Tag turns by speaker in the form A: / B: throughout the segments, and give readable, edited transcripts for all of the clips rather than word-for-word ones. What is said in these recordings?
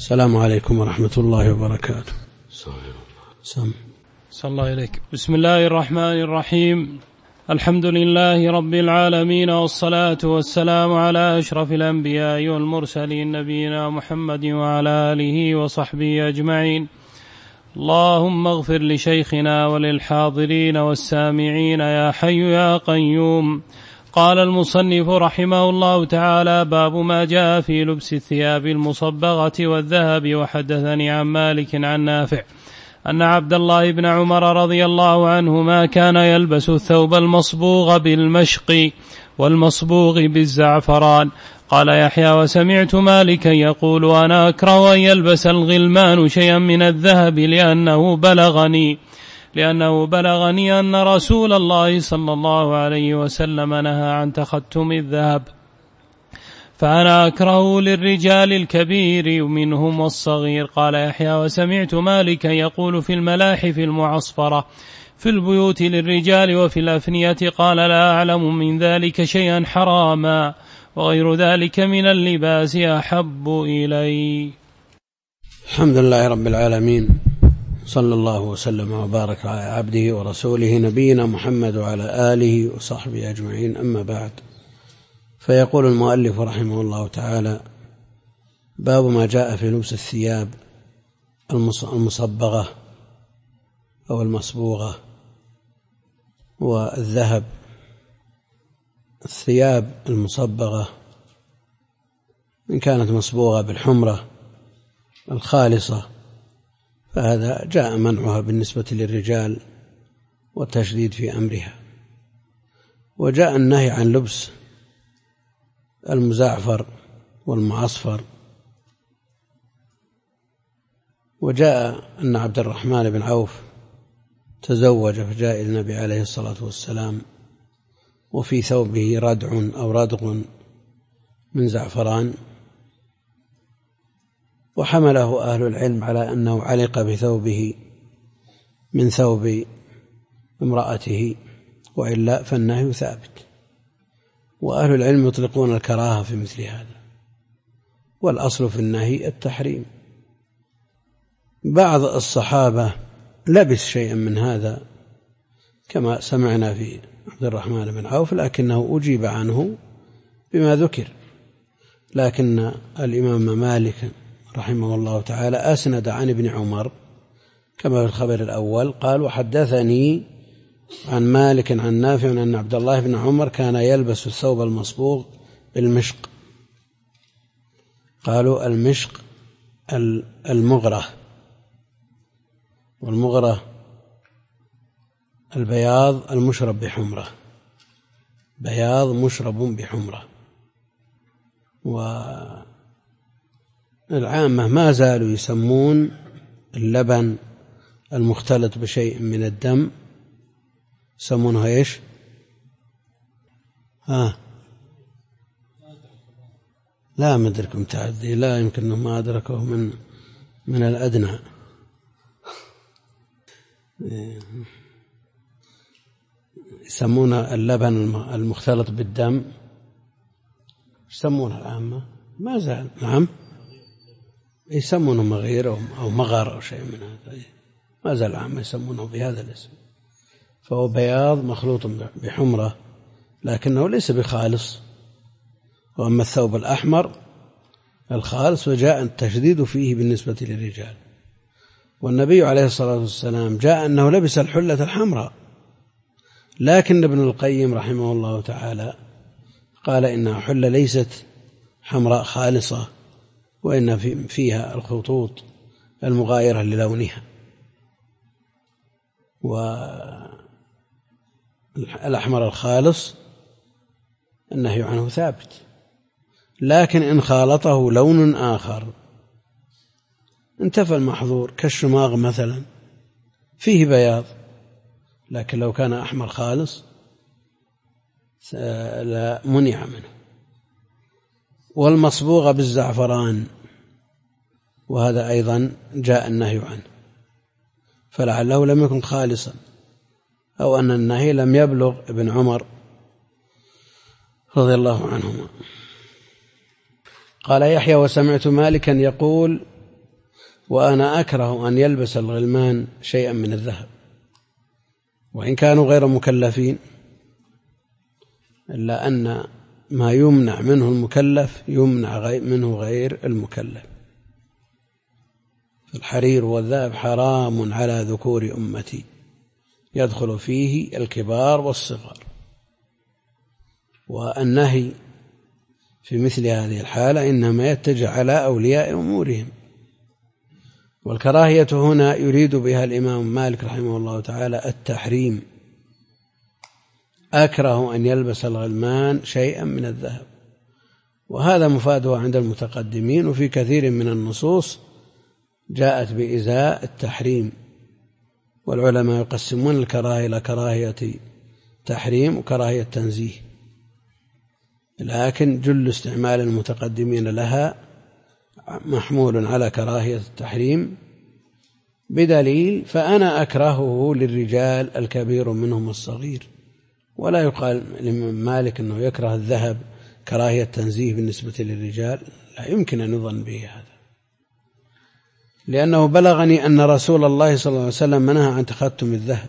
A: السلام عليكم ورحمة الله وبركاته.
B: صلى الله إليك. بسم الله الرحمن الرحيم. الحمد لله رب العالمين، والصلاة والسلام على أشرف الأنبياء والمرسلين نبينا محمد وعلى آله وصحبه أجمعين. اللهم اغفر لشيخنا وللحاضرين والسامعين يا حي يا قيوم. قال المصنف رحمه الله تعالى: باب ما جاء في لبس الثياب المصبغة والذهب. وحدثني عن مالك عن نافع أن عبد الله بن عمر رضي الله عنهما كان يلبس الثوب المصبوغ بالمشق والمصبوغ بالزعفران. قال يحيى: وسمعت مالكا يقول: أنا أكره أن يلبس الغلمان شيئا من الذهب لأنه بلغني أن رسول الله صلى الله عليه وسلم نهى عن تختم الذهب، فأنا أكره للرجال الكبير منهم والصغير. قال يحيى: وسمعت مالكا يقول في الملاحف المعصفرة في البيوت للرجال وفي الأفنية. قال: لا أعلم من ذلك شيئا حراما، وغير ذلك من اللباس أحب إلي.
A: الحمد لله رب العالمين، صلى الله وسلم وبارك على عبده ورسوله نبينا محمد وعلى آله وصحبه أجمعين. أما بعد، فيقول المؤلف رحمه الله تعالى: باب ما جاء في لبس الثياب المصبغة أو المصبوغة والذهب. الثياب المصبغة إن كانت مصبوغة بالحمرة الخالصة فهذا جاء منعها بالنسبة للرجال والتشديد في أمرها، وجاء النهي عن لبس المزعفر والمعصفر. وجاء أن عبد الرحمن بن عوف تزوج فجاء النبي عليه الصلاة والسلام وفي ثوبه ردع أو ردغ من زعفران، وحمله أهل العلم على أنه علق بثوبه من ثوب امرأته، وإلا فالنهي ثابت. وأهل العلم يطلقون الكراهة في مثل هذا، والأصل في النهي التحريم. بعض الصحابة لبس شيئا من هذا كما سمعنا في عبد الرحمن بن عوف، لكنه أجيب عنه بما ذكر. لكن الإمام مالك رحمه الله تعالى أسند عن ابن عمر كما في الخبر الأول، قال: وحدثني عن مالك عن نافع أن عبد الله بن عمر كان يلبس الثوب المصبوغ بالمشق. قالوا المشق المغرة، والمغرة البياض المشرب بحمرة، بياض مشرب بحمرة. والعامة ما زالوا يسمون اللبن المختلط بشيء من الدم يسمونه ايش؟ لا مدركم تعدي، لا يمكن أنه ما أدركه من الأدنى. يسمون اللبن المختلط بالدم يسمونه العامة ما زال. نعم، يسمونه مغير أو مغر أو شيء من هذا، ما زال العامة يسمونه بهذا الاسم. فهو بياض مخلوط بحمرة لكنه ليس بخالص. وأما الثوب الأحمر الخالص وجاء التشديد فيه بالنسبة للرجال. والنبي عليه الصلاة والسلام جاء أنه لبس الحلة الحمراء، لكن ابن القيم رحمه الله تعالى قال إنها حلة ليست حمراء خالصة، وإن فيها الخطوط المغايرة للونها. والأحمر الخالص النهي عنه ثابت، لكن إن خالطه لون آخر انتفى المحظور، كالشماغ مثلا فيه بياض، لكن لو كان أحمر خالص لا منع منه. والمصبوغ بالزعفران، وهذا أيضا جاء النهي عنه، فلعله لم يكن خالصا، أو أن النهي لم يبلغ ابن عمر رضي الله عنهما. قال يحيى: وسمعت مالكا يقول وأنا أكره أن يلبس الغلمان شيئا من الذهب وإن كانوا غير مكلفين، إلا أن ما يمنع منه المكلف يمنع منه غير المكلف. الحرير والذهب حرام على ذكور أمتي، يدخل فيه الكبار والصغار. والنهي في مثل هذه الحالة إنما يتجه على أولياء أمورهم. والكراهية هنا يريد بها الإمام مالك رحمه الله تعالى التحريم. أكره أن يلبس الغلمان شيئا من الذهب، وهذا مفاده عند المتقدمين، وفي كثير من النصوص جاءت بإزاء التحريم. والعلماء يقسمون الكراهية إلى كراهية تحريم وكراهية تنزيه، لكن جل استعمال المتقدمين لها محمول على كراهية التحريم بدليل: فأنا أكرهه للرجال الكبير منهم الصغير. ولا يقال لمن مالك أنه يكره الذهب كراهية تنزيه بالنسبة للرجال، لا يمكن أن يظن به هذا، لأنه بلغني أن رسول الله صلى الله عليه وسلم نهى عن تختم الذهب،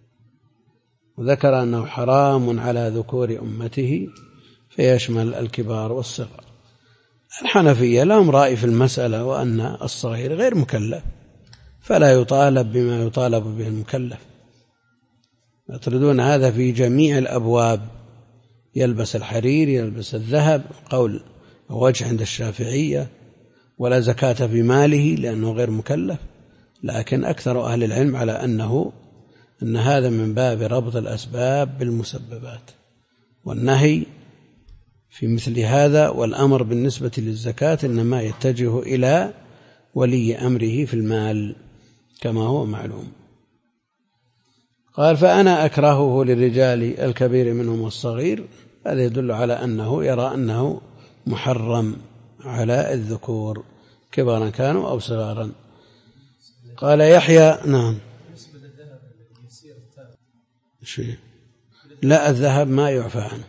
A: وذكر أنه حرام على ذكور أمته فيشمل الكبار والصغار. الحنفية لهم رأي في المسألة، وأن الصغير غير مكلف فلا يطالب بما يطالب به المكلف، يطردون هذا في جميع الأبواب، يلبس الحرير يلبس الذهب، قول وجه عند الشافعية، ولا زكاة في ماله لأنه غير مكلف. لكن أكثر أهل العلم على أن هذا من باب ربط الأسباب بالمسببات، والنهي في مثل هذا والأمر بالنسبة للزكاة إنما يتجه إلى ولي أمره في المال كما هو معلوم. قال: فأنا أكرهه للرجال الكبير منهم الصغير. هذا يدل على أنه يرى أنه محرم على الذكور كبارا كانوا أو صغارا. قال يحيى: نعم. لا، الذهب ما يعفى عنه،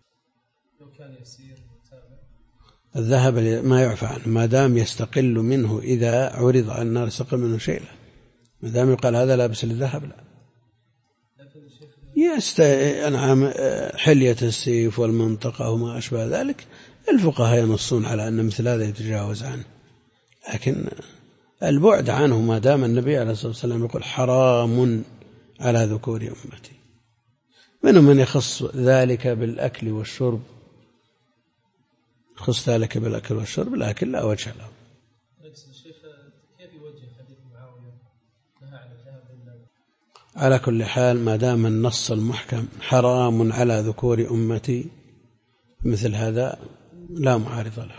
A: الذهب ما يعفى عنه ما دام يستقل منه، إذا عرض على النار يستقل منه شيء، ما دام يقال هذا لابس للذهب لا. أنعم حلية السيف والمنطقة وما أشبه ذلك، الفقهاء ينصون على أن مثل هذا يتجاوز عنه، لكن البعد عنه ما دام النبي عليه الصلاة والسلام يقول حرام على ذكور أمتي. منهم من يخص ذلك بالأكل والشرب، يخص ذلك بالأكل والشرب، لكن لا وجه له. على كل حال ما دام النص المحكم حرام على ذكور أمتي مثل هذا لا معارض له.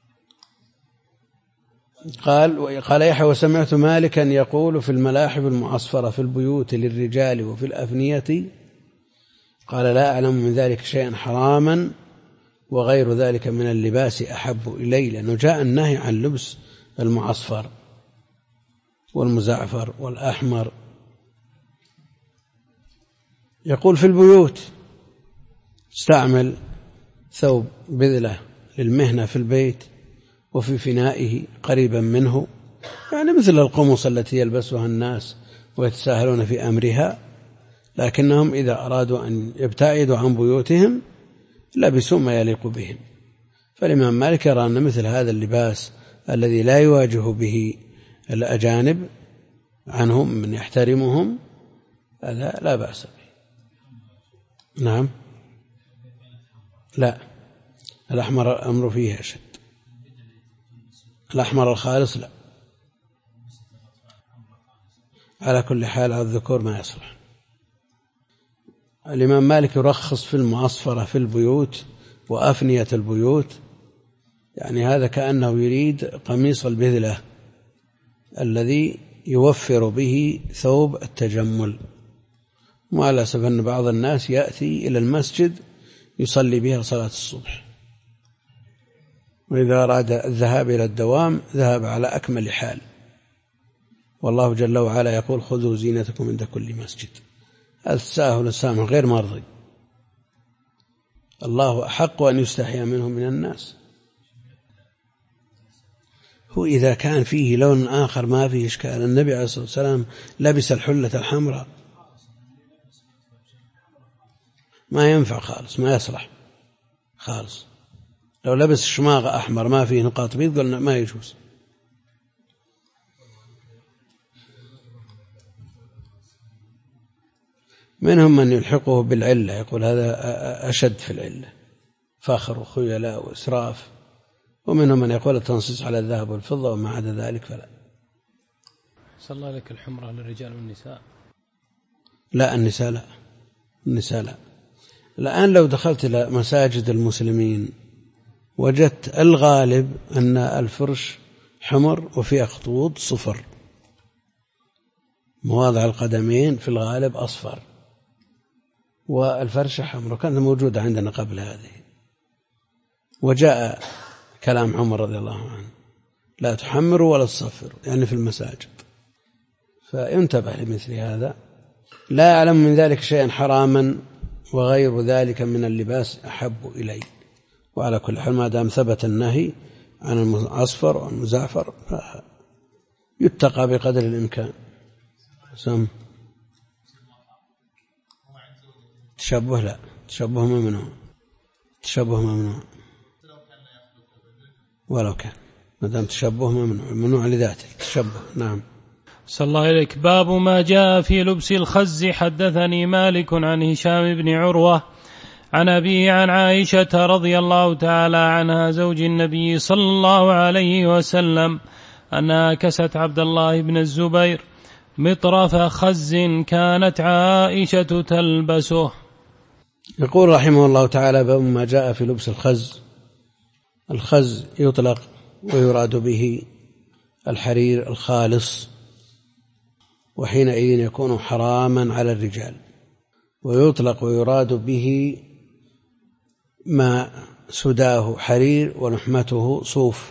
A: قال يحيى: وسمعت مالكا يقول في الملاحف المعصفرة في البيوت للرجال وفي الأفنية، قال: لا أعلم من ذلك شيئا حراما، وغير ذلك من اللباس أحب إلي، لأنه جاء النهي عن لبس المعصفر والمزعفر والأحمر. يقول في البيوت استعمل ثوب بذلة للمهنة في البيت وفي فنائه قريبا منه، يعني مثل القمص التي يلبسها الناس ويتساهلون في أمرها، لكنهم إذا أرادوا أن يبتعدوا عن بيوتهم لبسوا ما يليق بهم. فالإمام مالك يرى أن مثل هذا اللباس الذي لا يواجه به الأجانب عنهم من يحترمهم هذا لا بأس به. نعم. لا، الأحمر الأمر فيه أشد، الأحمر الخالص لا. على كل حال الذكور ما يصلح. الإمام مالك يرخص في المعصفرة في البيوت وأفنية البيوت، يعني هذا كأنه يريد قميص البذلة الذي يوفر به ثوب التجمل. وعلى أسف أن بعض الناس يأتي إلى المسجد يصلي بها صلاة الصبح، وإذا أراد الذهاب إلى الدوام ذهب على أكمل حال، والله جل وعلا يقول: خذوا زينتكم عند كل مسجد. هذا التساهل السامح غير مرضي، الله أحق أن يستحيا منه من الناس. هو إذا كان فيه لون آخر ما فيه إشكال. النبي عليه الصلاة والسلام لبس الحلة الحمراء، ما ينفع خالص، ما يصلح خالص. لو لبس شماغ أحمر ما فيه نقاط بيض قلنا ما يجوز. منهم من يلحقه بالعلة، يقول هذا أشد في العلة، فاخر وخيلاء وإسراف. ومنهم من يقول التنصيص على الذهب والفضة، وما عدا ذلك فلا.
B: صلى الله عليك الحمرة للرجال والنساء؟
A: لا، النساء لا، النساء لا. الآن لو دخلت إلى مساجد المسلمين وجدت الغالب أن الفرش حمر وفيه خطوط صفر، مواضع القدمين في الغالب أصفر والفرشة حمر، وكانت موجودة عندنا قبل هذه. وجاء كلام عمر رضي الله عنه لا تحمروا ولا تصفروا، يعني في المساجد. فينتبه لمثل هذا. لا أعلم من ذلك شيئا حراما، وغير ذلك من اللباس أحب إلي. وعلى كل حال ما دام ثبت النهي عن الأصفر والمزعفر يتقى بقدر الإمكان. تشبه لا، تشبه ممنوع، تشبه ممنوع ولو كان، ما دام تشبه ممنوع، ممنوع لذاته تشبه. نعم.
B: صلى الله عليك. باب ما جاء في لبس الخز. حدثني مالك عن هشام بن عروة عن أبيه عن عائشة رضي الله تعالى عنها زوج النبي صلى الله عليه وسلم أنها كست عبد الله بن الزبير مطرف خز كانت عائشة تلبسه.
A: يقول رحمه الله تعالى باب ما جاء في لبس الخز. الخز يطلق ويراد به الحرير الخالص، وحينئذ يكون حراما على الرجال. ويطلق ويراد به ما سداه حرير ولحمته صوف،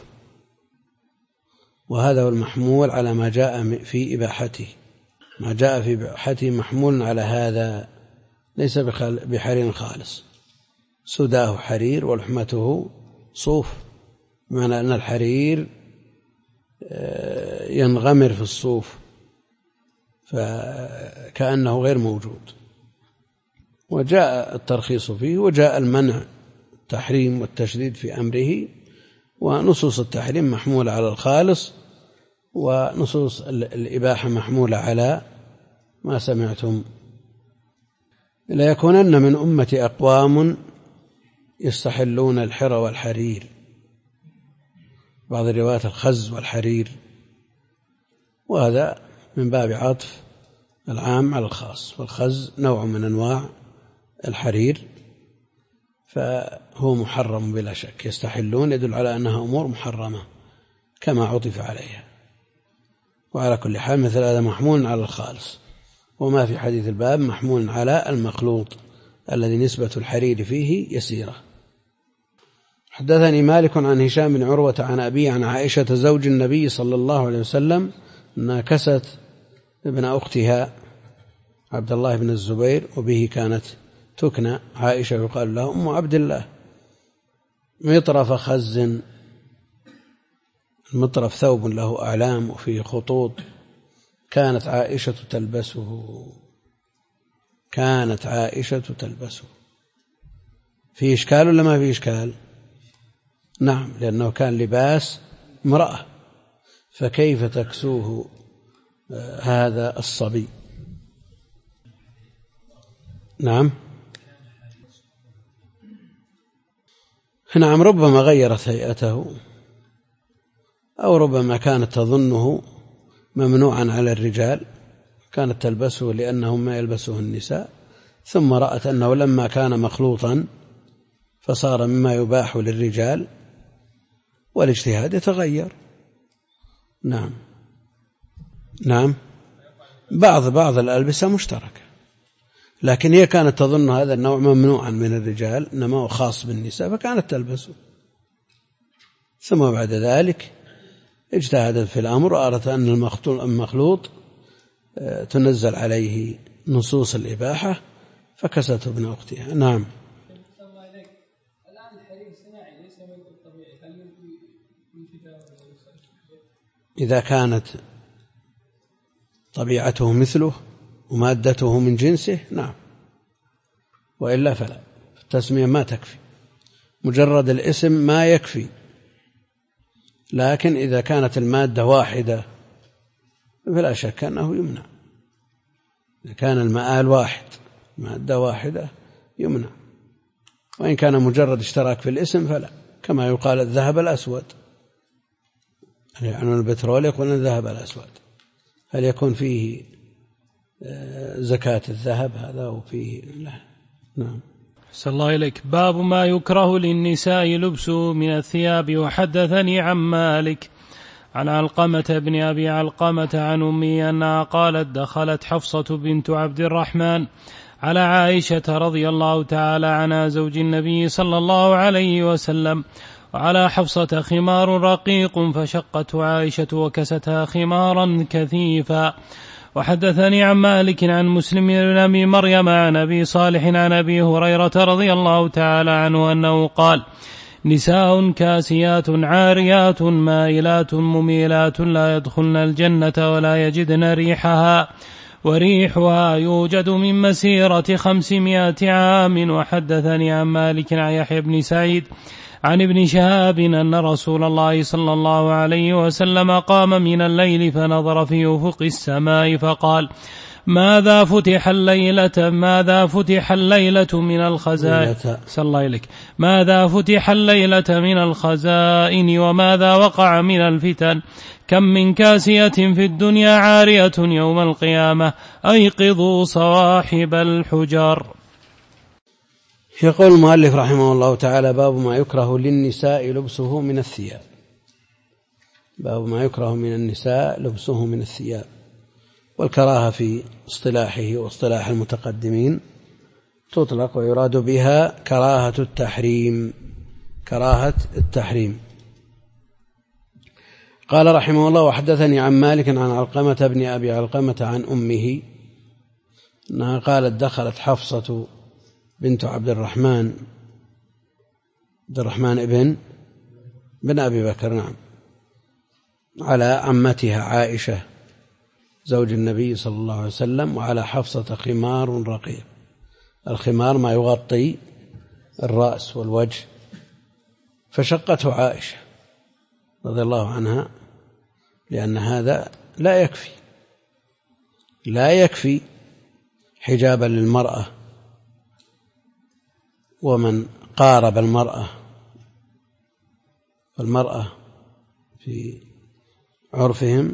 A: وهذا هو المحمول على ما جاء في إباحته. ما جاء في إباحته محمول على هذا، ليس بحرير خالص، سداه حرير ولحمته صوف، بمعنى أن الحرير ينغمر في الصوف فكأنه غير موجود. وجاء الترخيص فيه، وجاء المنع التحريم والتشديد في أمره، ونصوص التحريم محمولة على الخالص، ونصوص الإباحة محمولة على ما سمعتم. لا يكونن من أمة أقوام يستحلون الحر والحرير، بعض الروايات الخز والحرير، وهذا من باب عطف العام على الخاص. والخز نوع من أنواع الحرير، فهو محرم بلا شك. يستحلون يدل على أنها أمور محرمة كما عطف عليها. وعلى كل حال مثل هذا محمول على الخالص. وما في حديث الباب محمول على المخلوط الذي نسبة الحرير فيه يسيرة. حدثني مالك عن هشام بن عروة عن أبيه عن عائشة زوج النبي صلى الله عليه وسلم أنها كست ابن أختها عبد الله بن الزبير، وبه كانت تكنى عائشة يقال لها أم عبد الله، مطرف خز. المطرف ثوب له أعلام وفيه خطوط، كانت عائشة تلبسه، كانت عائشة تلبسه. فيه إشكال ولا ما فيه إشكال؟ نعم، لأنه كان لباس امرأة، فكيف تكسوه هذا الصبي؟ نعم. نعم، ربما غيرت هيئته، أو ربما كانت تظنه ممنوعا على الرجال، كانت تلبسه لأنه ما يلبسه النساء، ثم رأت أنه لما كان مخلوطا فصار مما يباح للرجال، والاجتهاد يتغير. نعم. نعم، بعض الألبسة مشتركة، لكن هي كانت تظن هذا النوع ممنوعا من الرجال إنما هو خاص بالنساء، فكانت تلبسه. ثم بعد ذلك اجتهدت في الأمر وأردت أن المخلوط تنزل عليه نصوص الإباحة فكسته ابن أختها. نعم. إذا كانت طبيعته مثله ومادته من جنسه نعم، وإلا فلا. التسمية ما تكفي، مجرد الاسم ما يكفي، لكن إذا كانت المادة واحدة فلا شك أنه يمنع. إذا كان المآل واحد، مادة واحدة، يمنع. وإن كان مجرد اشتراك في الاسم فلا، كما يقال الذهب الأسود، يعني البترول يقول الذهب الأسود، هل يكون فيه زكاة الذهب هذا وفيه لا؟ نعم.
B: أحسن الله إليك. باب ما يكره للنساء لبسه من الثياب. وحدثني عن مالك عن علقمة بن أبي علقمة عن أمي أنها قالت دخلت حفصة بنت عبد الرحمن على عائشة رضي الله تعالى عنها زوج النبي صلى الله عليه وسلم، وعلى حفصة خمار رقيق فشقته عائشة وكستها خمارا كثيفا. وحدثني عن مالك عن مسلم بن أبي مريم عن أبي صالح عن أبي هريرة رضي الله تعالى عنه أنه قال نساء كاسيات عاريات مائلات مميلات لا يدخلن الجنة ولا يجدن ريحها، وريحها يوجد من مسيرة 500 عام. وحدثني عن مالك عن يحيى بن سعيد عن ابن شهاب أن رسول الله صلى الله عليه وسلم قام من الليل فنظر في أفق السماء فقال ماذا فتح الليلة من الخزائن صلى الله عليك ماذا فتح الليلة من الخزائن وماذا وقع من الفتن، كم من كاسية في الدنيا عارية يوم القيامة، أيقظوا صواحب الحجر.
A: يقول المؤلف رحمه الله تعالى باب ما يكره للنساء لبسه من الثياب. باب ما يكره من النساء لبسه من الثياب. والكراهة في اصطلاحه واصطلاح المتقدمين تطلق ويراد بها كراهة التحريم. قال رحمه الله وحدثني عن مالك عن علقمة بن أبي علقمة عن أمه أنها قالت دخلت حفصة بنت عبد الرحمن بن أبي بكر نعم على عمتها عائشة زوج النبي صلى الله عليه وسلم، وعلى حفصة خمار رقيق. الخمار ما يغطي الرأس والوجه، فشقته عائشة رضي الله عنها لأن هذا لا يكفي حجابا للمرأة. ومن قارب المرأة في عرفهم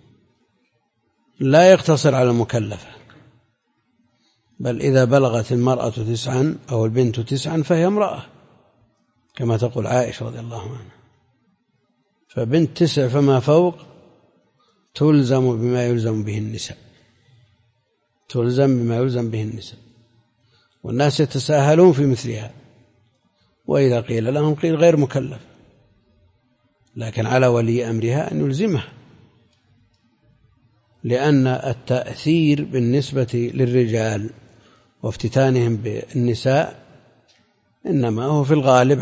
A: لا يقتصر على المكلفة، بل إذا بلغت المرأة 9 أو البنت 9 فهي امرأة كما تقول عائشة رضي الله عنها. فبنت 9 فما فوق تلزم بما يلزم به النساء، والناس يتساهلون في مثلها، وإذا قيل لهم قيل غير مكلف، لكن على ولي أمرها أن يلزمها، لأن التأثير بالنسبة للرجال وافتتانهم بالنساء إنما هو في الغالب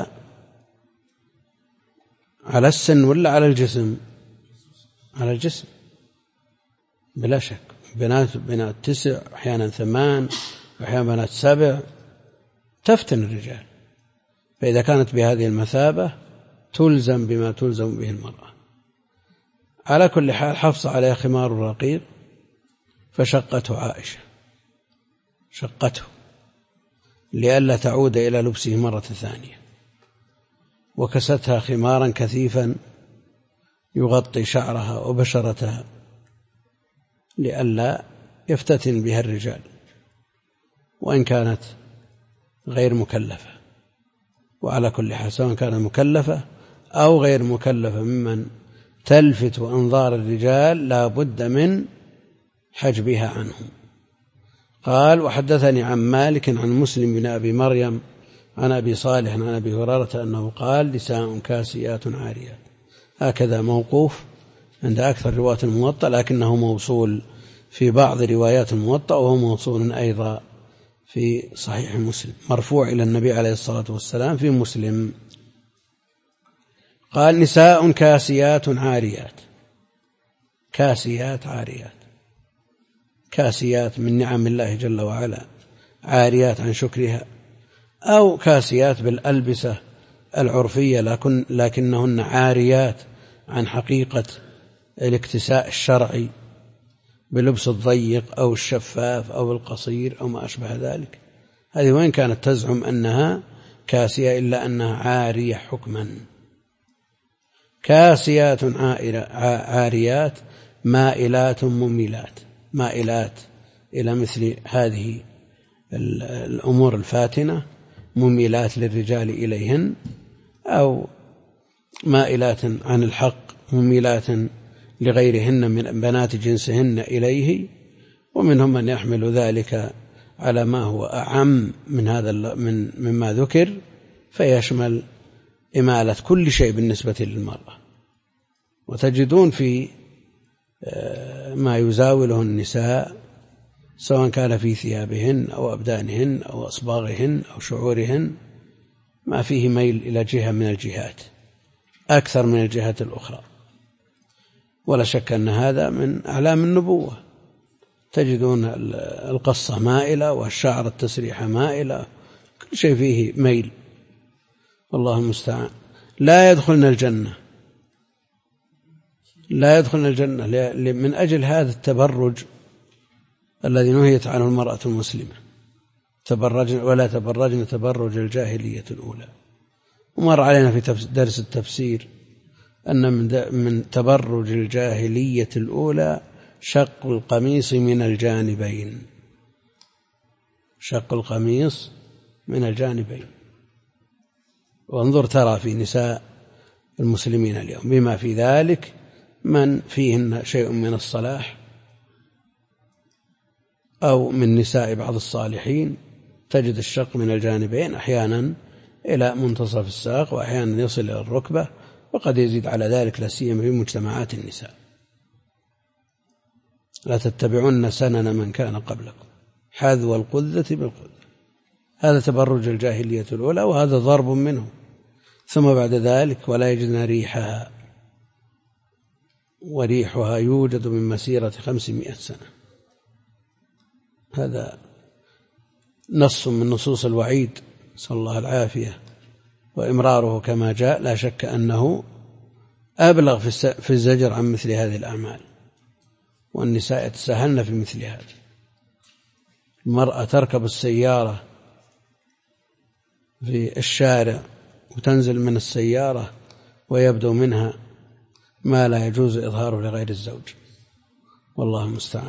A: على السن ولا على الجسم؟ على الجسم بلا شك. بنات 9 أحيانا 8 أحيانا بنات 7 تفتن الرجال، فإذا كانت بهذه المثابة تلزم بما تلزم به المرأة. على كل حال حفص عليه خمار رقيق فشقته عائشة، شقته لئلا تعود إلى لبسه مرة ثانية، وكستها خمارا كثيفا يغطي شعرها وبشرتها لئلا يفتتن بها الرجال، وإن كانت غير مكلفة. وعلى كل حال سواء كانت مكلفة أو غير مكلفة ممن تلفت أنظار الرجال لا بد من حجبها عنهم. قال وحدثني عن مالك عن مسلم بن أبي مريم عن أبي صالح عن أبي هريرة أنه قال نساء كاسيات عاريات. هكذا موقوف عند أكثر روايات الموطأ، لكنه موصول في بعض روايات الموطأ، وهو موصول أيضا في صحيح مسلم مرفوع إلى النبي عليه الصلاة والسلام في مسلم. قال نساء كاسيات عاريات. كاسيات عاريات، كاسيات من نعم الله جل وعلا، عاريات عن شكرها، أو كاسيات بالألبسة العرفية لكنهن عاريات عن حقيقة الاكتساء الشرعي بلبس الضيق أو الشفاف أو القصير أو ما أشبه ذلك. هذه وين كانت تزعم أنها كاسية إلا أنها عارية حكما. كاسيات عاريات مائلات مميلات، مائلات إلى مثل هذه الأمور الفاتنة، مميلات للرجال إليهن، أو مائلات عن الحق مميلات لغيرهن من بنات جنسهن إليه. ومنهم من يحمل ذلك على ما هو أعم من هذا مما ذكر، فيشمل إمالة كل شيء بالنسبة للمرأة. وتجدون في ما يزاوله النساء سواء كان في ثيابهن أو أبدانهن أو أصباغهن أو شعورهن ما فيه ميل إلى جهة من الجهات أكثر من الجهات الأخرى، ولا شك أن هذا من أعلام النبوة. تجدون القصة مائلة والشعر التسريحة مائلة، كل شيء فيه ميل، والله المستعان. لا يدخلن الجنة، لا يدخلن الجنة من أجل هذا التبرج الذي نهيت عنه المرأة المسلمة، ولا تبرجن تبرج الجاهلية الأولى. ومر علينا في درس التفسير أن من تبرج الجاهلية الأولى شق القميص من الجانبين، شق القميص من الجانبين. وانظر ترى في نساء المسلمين اليوم بما في ذلك من فيهن شيء من الصلاح أو من نساء بعض الصالحين، تجد الشق من الجانبين أحيانا إلى منتصف الساق، وأحيانا يصل إلى الركبة، وقد يزيد على ذلك لا سيما في مجتمعات النساء. لا تتبعون سنن من كان قبلكم حذو القذة بالقذة. هذا تبرج الجاهلية الأولى، وهذا ضرب منه. ثم بعد ذلك ولا يجدن ريحها، وريحها يوجد من مسيرة 500 سنة. هذا نص من نصوص الوعيد، صلى الله العافية، وإمراره كما جاء لا شك أنه أبلغ في الزجر عن مثل هذه الأعمال. والنساء يتساهلن في مثل هذا. المرأة تركب السيارة في الشارع وتنزل من السيارة ويبدو منها ما لا يجوز إظهاره لغير الزوج، والله المستعان.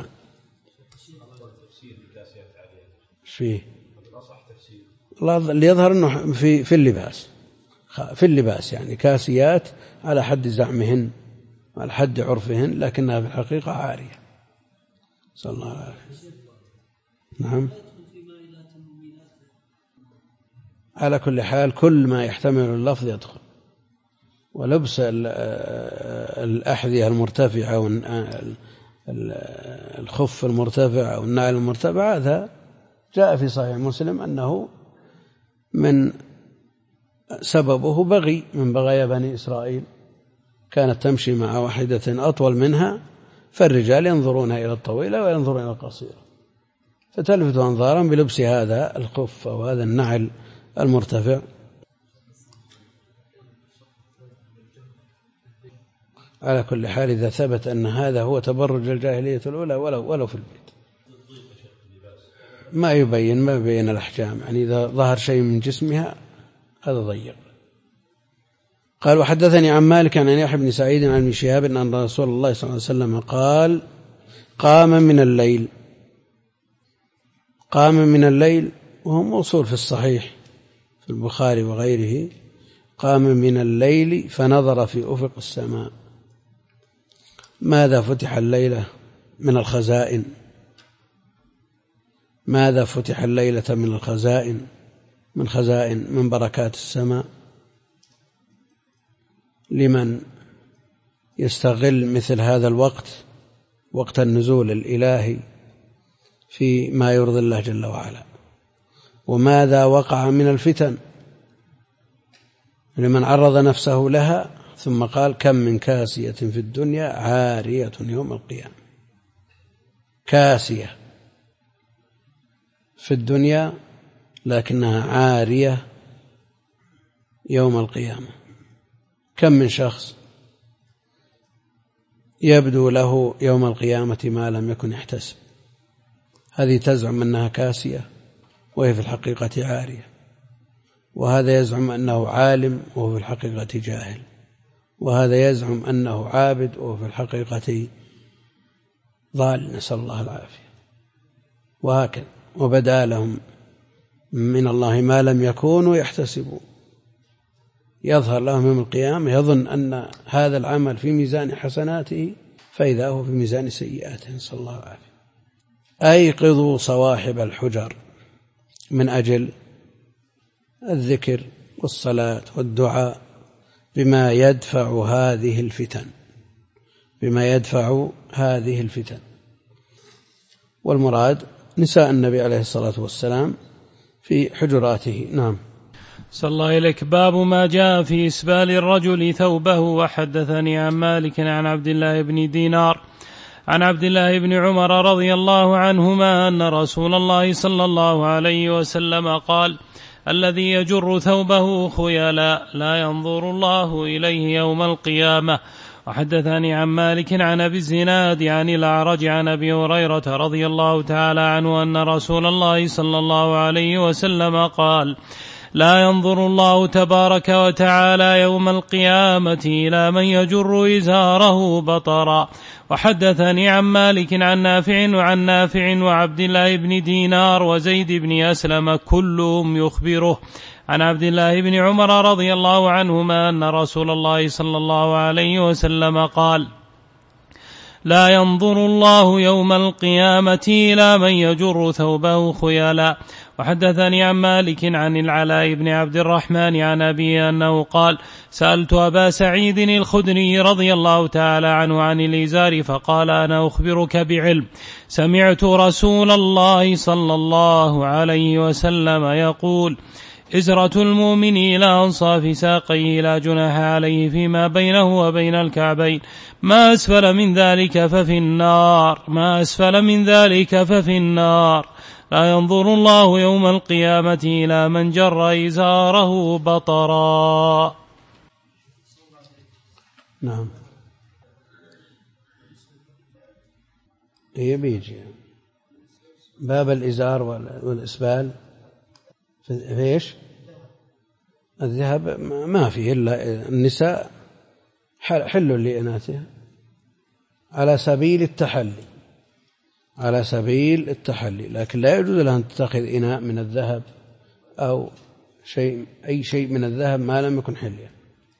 A: فيه اللي يظهر أنه في اللباس، في اللباس يعني كاسيات على حد زعمهن على حد عرفهن، لكنها في الحقيقة عارية، صلى الله عليه وسلم. نعم. على كل حال كل ما يحتمل اللفظ يدخل. ولبس الأحذية المرتفعة والخف المرتفع أو النعل المرتفع، هذا جاء في صحيح مسلم أنه من سببه بغي من بغايا بني إسرائيل، كانت تمشي مع واحدة أطول منها، فالرجال ينظرون إلى الطويلة وينظرون إلى القصيرة، فتلفت أنظارهم بلبس هذا الخف أو هذا النعل المرتفع. على كل حال إذا ثبت أن هذا هو تبرج الجاهلية الأولى ولو في البيت ما يبين الأحجام، يعني إذا ظهر شيء من جسمها هذا ضيق. قال وحدثني عن مالك عن يحيى بن سعيد عن ابن شهاب أن رسول الله صلى الله عليه وسلم قال قام من الليل، وهو موصول في الصحيح في البخاري وغيره، قام من الليل فنظر في أفق السماء. ماذا فتح الليلة من الخزائن؟ ماذا فتح الليلة من الخزائن من بركات السماء؟ لمن يستغل مثل هذا الوقت، وقت النزول الإلهي، في ما يرضي الله جل وعلا. وماذا وقع من الفتن لمن عرض نفسه لها ثم قال كم من كاسية في الدنيا عارية يوم القيامة. كاسية في الدنيا لكنها عارية يوم القيامة. كم من شخص يبدو له يوم القيامة ما لم يكن يحتسب، هذه تزعم أنها كاسية وهي في الحقيقة عارية، وهذا يزعم أنه عالم وهو في الحقيقة جاهل، وهذا يزعم أنه عابد وهو في الحقيقة ضال، نسأل الله العافية. وهكذا، وبدا لهم من الله ما لم يكونوا يحتسبون. يظهر لهم يوم القيامة يظن أن هذا العمل في ميزان حسناته فإذا هو في ميزان سيئاته، نسأل الله العافية. أيقظوا صواحب الحجر من أجل الذكر والصلاة والدعاء بما يدفع هذه الفتن، بما يدفع هذه الفتن. والمراد نساء النبي عليه الصلاة والسلام في حجراته. نعم.
B: صلى الله إليك. باب ما جاء في إسبال الرجل ثوبه. وحدثني عن مالك عن عبد الله بن دينار عن عبد الله بن عمر رضي الله عنهما أن رسول الله صلى الله عليه وسلم قال: الذي يجر ثوبه خيلاء لا ينظر الله إليه يوم القيامة. وحدثني عن مالك عن أبي الزناد عن الأعرج عن أبي هريرة رضي الله تعالى عنه أن رسول الله صلى الله عليه وسلم قال: لا ينظر الله تبارك وتعالى يوم القيامة إلى من يجر إزاره بطرا. وحدثني عن مالك عن نافع وعبد الله بن دينار وزيد بن أسلم كلهم يخبره عن عبد الله بن عمر رضي الله عنهما أن رسول الله صلى الله عليه وسلم قال: لا ينظر الله يوم القيامة إلى من يجر ثوبه خيلاء. وحدثني عن مالك عن العلاء بن عبد الرحمن عن أبيه أنه قال: سألت أبا سعيد الخدري رضي الله تعالى عنه عن الإزار فقال: أنا أخبرك بعلم سمعت رسول الله صلى الله عليه وسلم يقول: إزرة المؤمن إلى أنصاف ساقيه لا جناح عليه فيما بينه وبين الكعبين، ما أسفل من ذلك ففي النار، ما أسفل من ذلك ففي النار. لا ينظر الله يوم القيامة إلى من جر إزاره بطرا.
A: نعم. بيجي باب الإزار والإسبال في إيش؟ الذهب ما فيه إلا النساء حل لإناثها على سبيل التحلي، على سبيل التحلي، لكن لا يجوز لها أن تتخذ إناء من الذهب أو أي شيء من الذهب ما لم يكن حليا.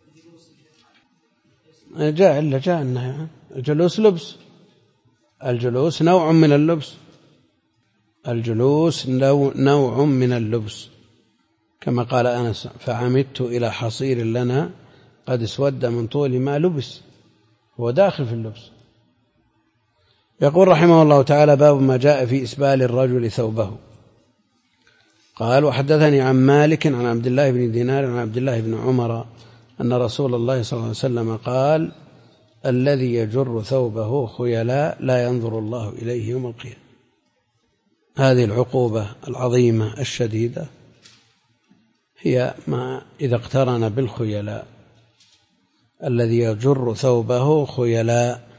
A: جاء النهي. الجلوس لبس، الجلوس نوع من اللبس، الجلوس نوع من اللبس، كما قال أنس: فعمدت إلى حصير لنا قد اسود من طول ما لبس، هو داخل في اللبس. يقول رحمه الله تعالى: باب ما جاء في إسبال الرجل ثوبه. قال: وحدثني عن مالك عن عبد الله بن دينار عن عبد الله بن عمر أن رسول الله صلى الله عليه وسلم قال: الذي يجر ثوبه خيلاء لا ينظر الله إليه يوم القيامة. هذه العقوبة العظيمة الشديدة هي ما إذا اقترن بالخيلاء، الذي يجر ثوبه خيلاء،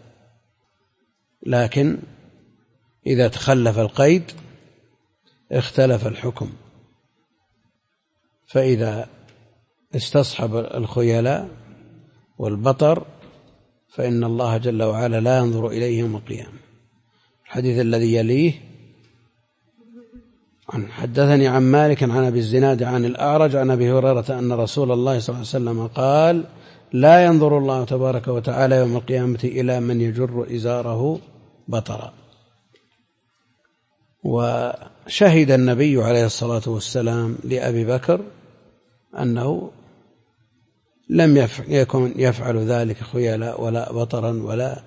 A: لكن إذا تخلف القيد اختلف الحكم. فإذا استصحب الخيلاء والبطر فإن الله جل وعلا لا ينظر إليه يوم القيامة. الحديث الذي يليه: حدثني عن مالك عن أبي الزناد عن الأعرج عن أبي هريرة أن رسول الله صلى الله عليه وسلم قال: لا ينظر الله تبارك وتعالى يوم القيامة إلى من يجر إزاره بطرا. وشهد النبي عليه الصلاة والسلام لأبي بكر أنه لم يكن يفعل ذلك خيلاء ولا بطرا ولا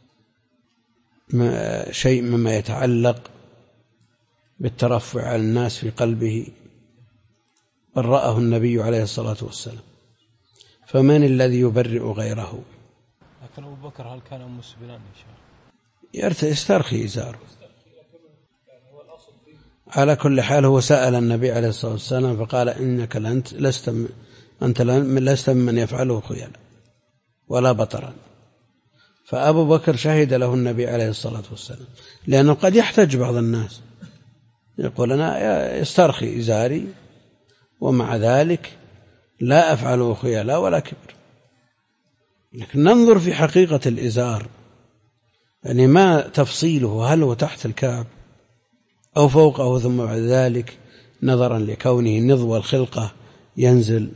A: شيء مما يتعلق بالترفع على الناس في قلبه، بل رآه النبي عليه الصلاة والسلام. فمن الذي يبرئ غيره؟
B: لكن أبو بكر هل كان مسبلا
A: يسترخي إزاره. على كل حال هو سأل النبي عليه الصلاة والسلام فقال إنك لست من يفعله خيلا ولا بطرا. فأبو بكر شهد له النبي عليه الصلاة والسلام، لأنه قد يحتج بعض الناس يقول أنا يسترخي إزاري ومع ذلك لا أفعله خيلا ولا كبر. لكن ننظر في حقيقة الإزار، يعني ما تفصيله، هل هو تحت الكعب أو فوقه ثم بعد ذلك نظرا لكونه نضوى الخلقة ينزل،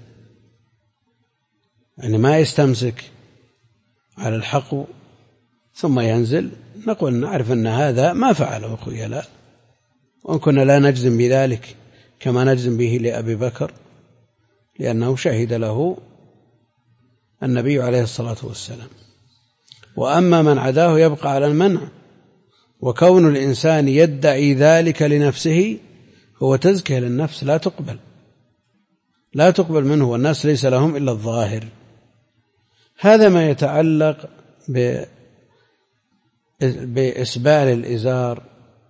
A: يعني ما يستمسك على الحقو ثم ينزل، نقول نعرف أن هذا ما فعله خيلاء، وإن كنا لا نجزم بذلك كما نجزم به لأبي بكر لأنه شهد له النبي عليه الصلاة والسلام. وأما من عداه يبقى على المنع، وكون الإنسان يدعي ذلك لنفسه هو تزكية للنفس لا تقبل منه، والناس ليس لهم إلا الظاهر. هذا ما يتعلق بإسبال الإزار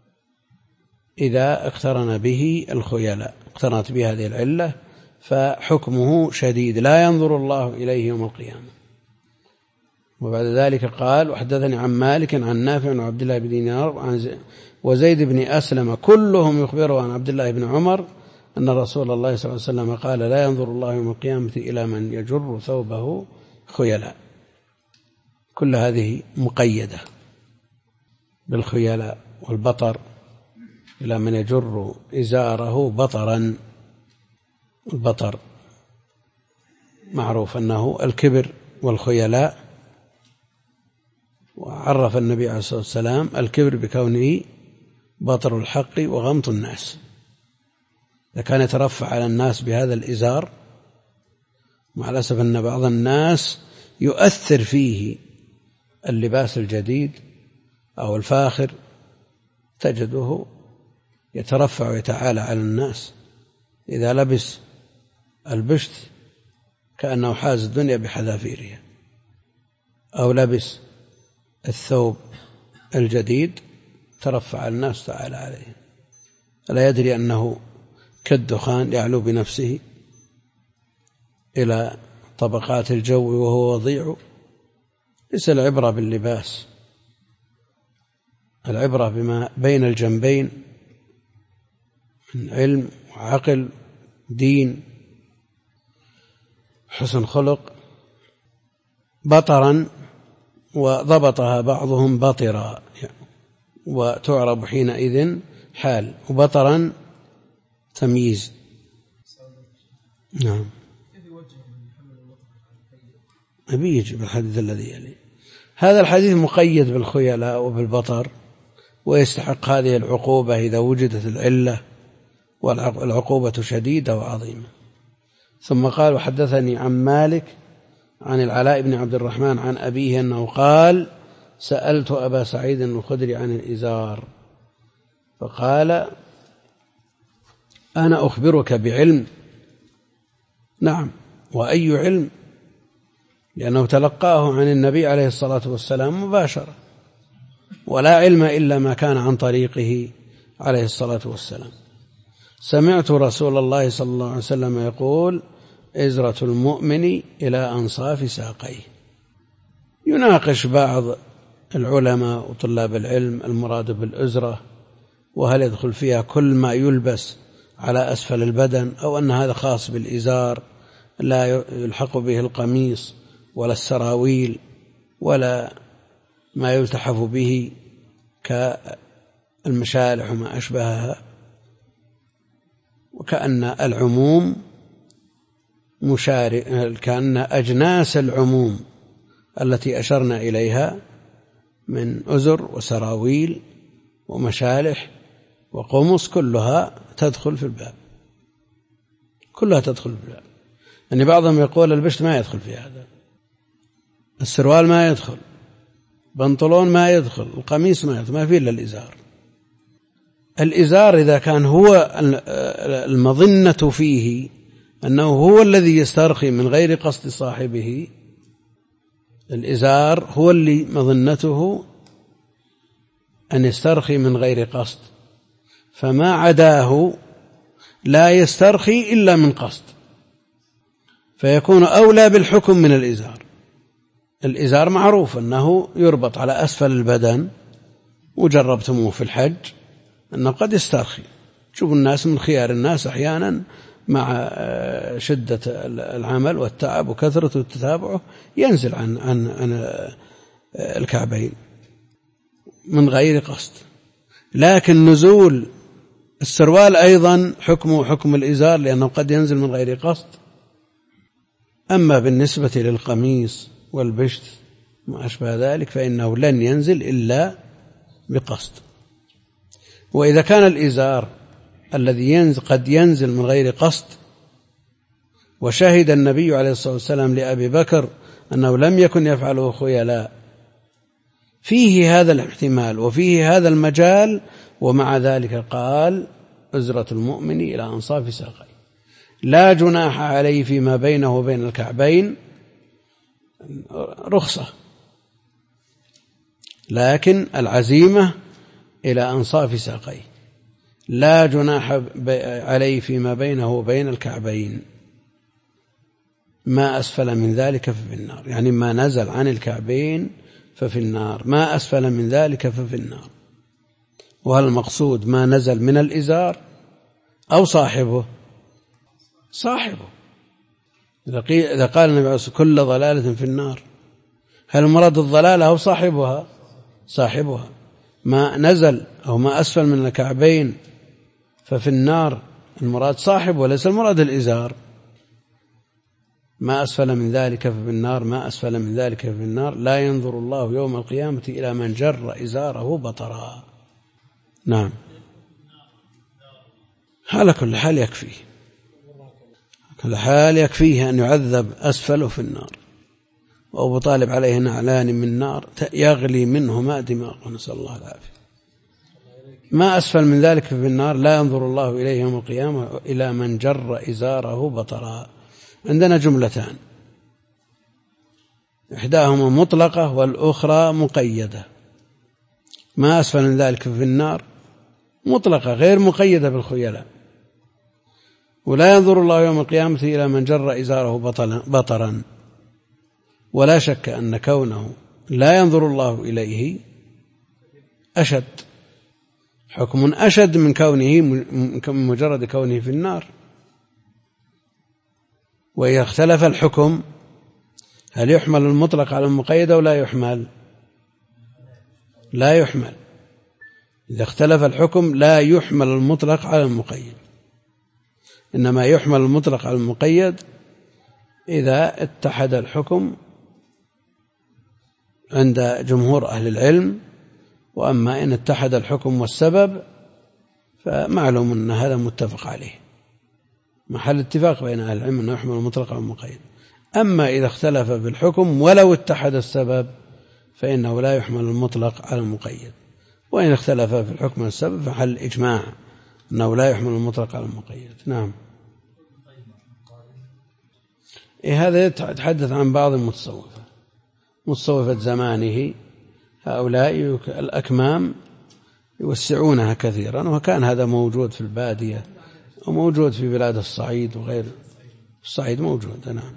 A: إذا اقترن به الخيلاء، اقترنت به هذه العلة فحكمه شديد، لا ينظر الله إليه يوم القيامة. وبعد ذلك قال وحدثني عن مالك عن نافع وعبد الله بن دينار وزيد بن أسلم كلهم يخبروا عن عبد الله بن عمر أن رسول الله صلى الله عليه وسلم قال لا ينظر الله يوم القيامة إلى من يجر ثوبه خيلاء. كل هذه مقيدة بالخيلاء والبطر، إلى من يجر إزاره بطرا. البطر معروف أنه الكبر والخيلاء، وعرف النبي عليه الصلاة والسلام الكبر بكونه بطر الحق وغمط الناس. إذا كان يترفع على الناس بهذا الإزار، مع الأسف أن بعض الناس يؤثر فيه اللباس الجديد أو الفاخر، تجده يترفع ويتعالى على الناس، إذا لبس البشت كأنه حاز الدنيا بحذافيرها، أو لبس الثوب الجديد ترفع الناس تعالى عليه، لا يدري أنه كالدخان يعلو بنفسه إلى طبقات الجو وهو وضيع. ليس العبرة باللباس، العبرة بما بين الجنبين من علم وعقل دين حسن خلق. بطرا وضبطها بعضهم بطرا، وتعرب حينئذ حال، وبطرا تمييز. نعم أبي يجي بالحديث الذي يلي. هذا الحديث مقيد بالخيلاء وبالبطر، ويستحق هذه العقوبة إذا وجدت العلة، والعقوبة شديدة وعظيمة. ثم قال وحدثني عن مالك عن العلاء بن عبد الرحمن عن أبيه أنه قال سألت أبا سعيد الخدري عن الإزار فقال أنا أخبرك بعلم. نعم، وأي علم؟ لأنه تلقاه عن النبي عليه الصلاة والسلام مباشرة، ولا علم إلا ما كان عن طريقه عليه الصلاة والسلام. سمعت رسول الله صلى الله عليه وسلم يقول إزرة المؤمن إلى أنصاف ساقيه. يناقش بعض العلماء وطلاب العلم المراد بالإزرة، وهل يدخل فيها كل ما يلبس على أسفل البدن، أو أن هذا خاص بالإزار لا يلحق به القميص ولا السراويل ولا ما يلتحف به كالمشالح وما أشبهها. وكأن العموم كأن أجناس العموم التي أشرنا إليها من أزر وسراويل ومشالح وقمص كلها تدخل في الباب، كلها تدخل في الباب. يعني بعضهم يقول البشت ما يدخل في هذا، السروال ما يدخل، بنطلون ما يدخل، القميص ما يدخل، ما فيه إلا الإزار. الإزار إذا كان هو المظنة فيه أنه هو الذي يسترخي من غير قصد صاحبه. الإزار هو اللي مظنته أن يسترخي من غير قصد، فما عداه لا يسترخي إلا من قصد، فيكون أولى بالحكم من الإزار. الإزار معروف أنه يربط على أسفل البدن، وجربتموه في الحج أنه قد يسترخي. تشوف الناس من خيار الناس أحيانا مع شدة العمل والتعب وكثرة التتابع ينزل عن الكعبين من غير قصد. لكن نزول السروال أيضا حكمه حكم الإزار، لأنه قد ينزل من غير قصد. أما بالنسبة للقميص والبشت ما أشبه ذلك فإنه لن ينزل إلا بقصد. وإذا كان الإزار الذي قد ينزل من غير قصد، وشهد النبي عليه الصلاة والسلام لأبي بكر أنه لم يكن يفعله خيلاء، فيه هذا الاحتمال وفيه هذا المجال، ومع ذلك قال أزرة المؤمن إلى أنصاف ساقيه، لا جناح عليه فيما بينه وبين الكعبين، رخصة، لكن العزيمة إلى أنصاف ساقيه، لا جناح عليه فيما بينه وبين الكعبين، ما أسفل من ذلك ففي النار، يعني ما نزل عن الكعبين ففي النار، ما أسفل من ذلك ففي النار. وهل المقصود ما نزل من الإزار أو صاحبه؟ صاحبه. إذا قال النبي عليه الصلاة والسلام كل ضلالة في النار، هل المراد الضلالة أو صاحبها؟ صاحبها. ما نزل أو ما أسفل من الكعبين ففي النار، المراد صاحب وليس المراد الإزار. ما أسفل من ذلك ففي النار، ما أسفل من ذلك ففي النار، لا ينظر الله يوم القيامة إلى من جر إزاره بطرا. نعم، على كل حال يكفيه، كل حال يكفيه أن يعذب أسفله في النار. وأبو طالب عليه نعلان من نار يغلي منهما دماغه، نسأل الله العافية. ما أسفل من ذلك في النار، لا ينظر الله إليه يوم القيامة إلى من جر إزاره بطرا. عندنا جملتان، إحداهما مطلقة والأخرى مقيدة. ما أسفل من ذلك في النار مطلقة غير مقيدة بالخيلاء، ولا ينظر الله يوم القيامة إلى من جر إزاره بطرا. ولا شك أن كونه لا ينظر الله إليه أشد، حكم أشد من كونه مجرد كونه في النار. وإذا اختلف الحكم هل يحمل المطلق على المقيد أو لا يحمل؟ لا يحمل. إذا اختلف الحكم لا يحمل المطلق على المقيد، إنما يحمل المطلق على المقيد إذا اتحد الحكم عند جمهور أهل العلم. وأما إن اتحد الحكم والسبب فمعلوم أن هذا متفق عليه، محل اتفاق بين أهل العلم أنه يحمل المطلق على المقيد. أما إذا اختلف بالحكم ولو اتحد السبب فإنه لا يحمل المطلق على المقيد، وإن اختلف في الحكم والسبب فحل إجماع أنه لا يحمل المطلق على المقيد. نعم. هذا يتحدث عن بعض المتصوفة، متصوفة زمانه، هؤلاء الأكمام يوسعونها كثيرا، وكان هذا موجود في البادية وموجود في بلاد الصعيد وغير الصعيد موجود. نعم.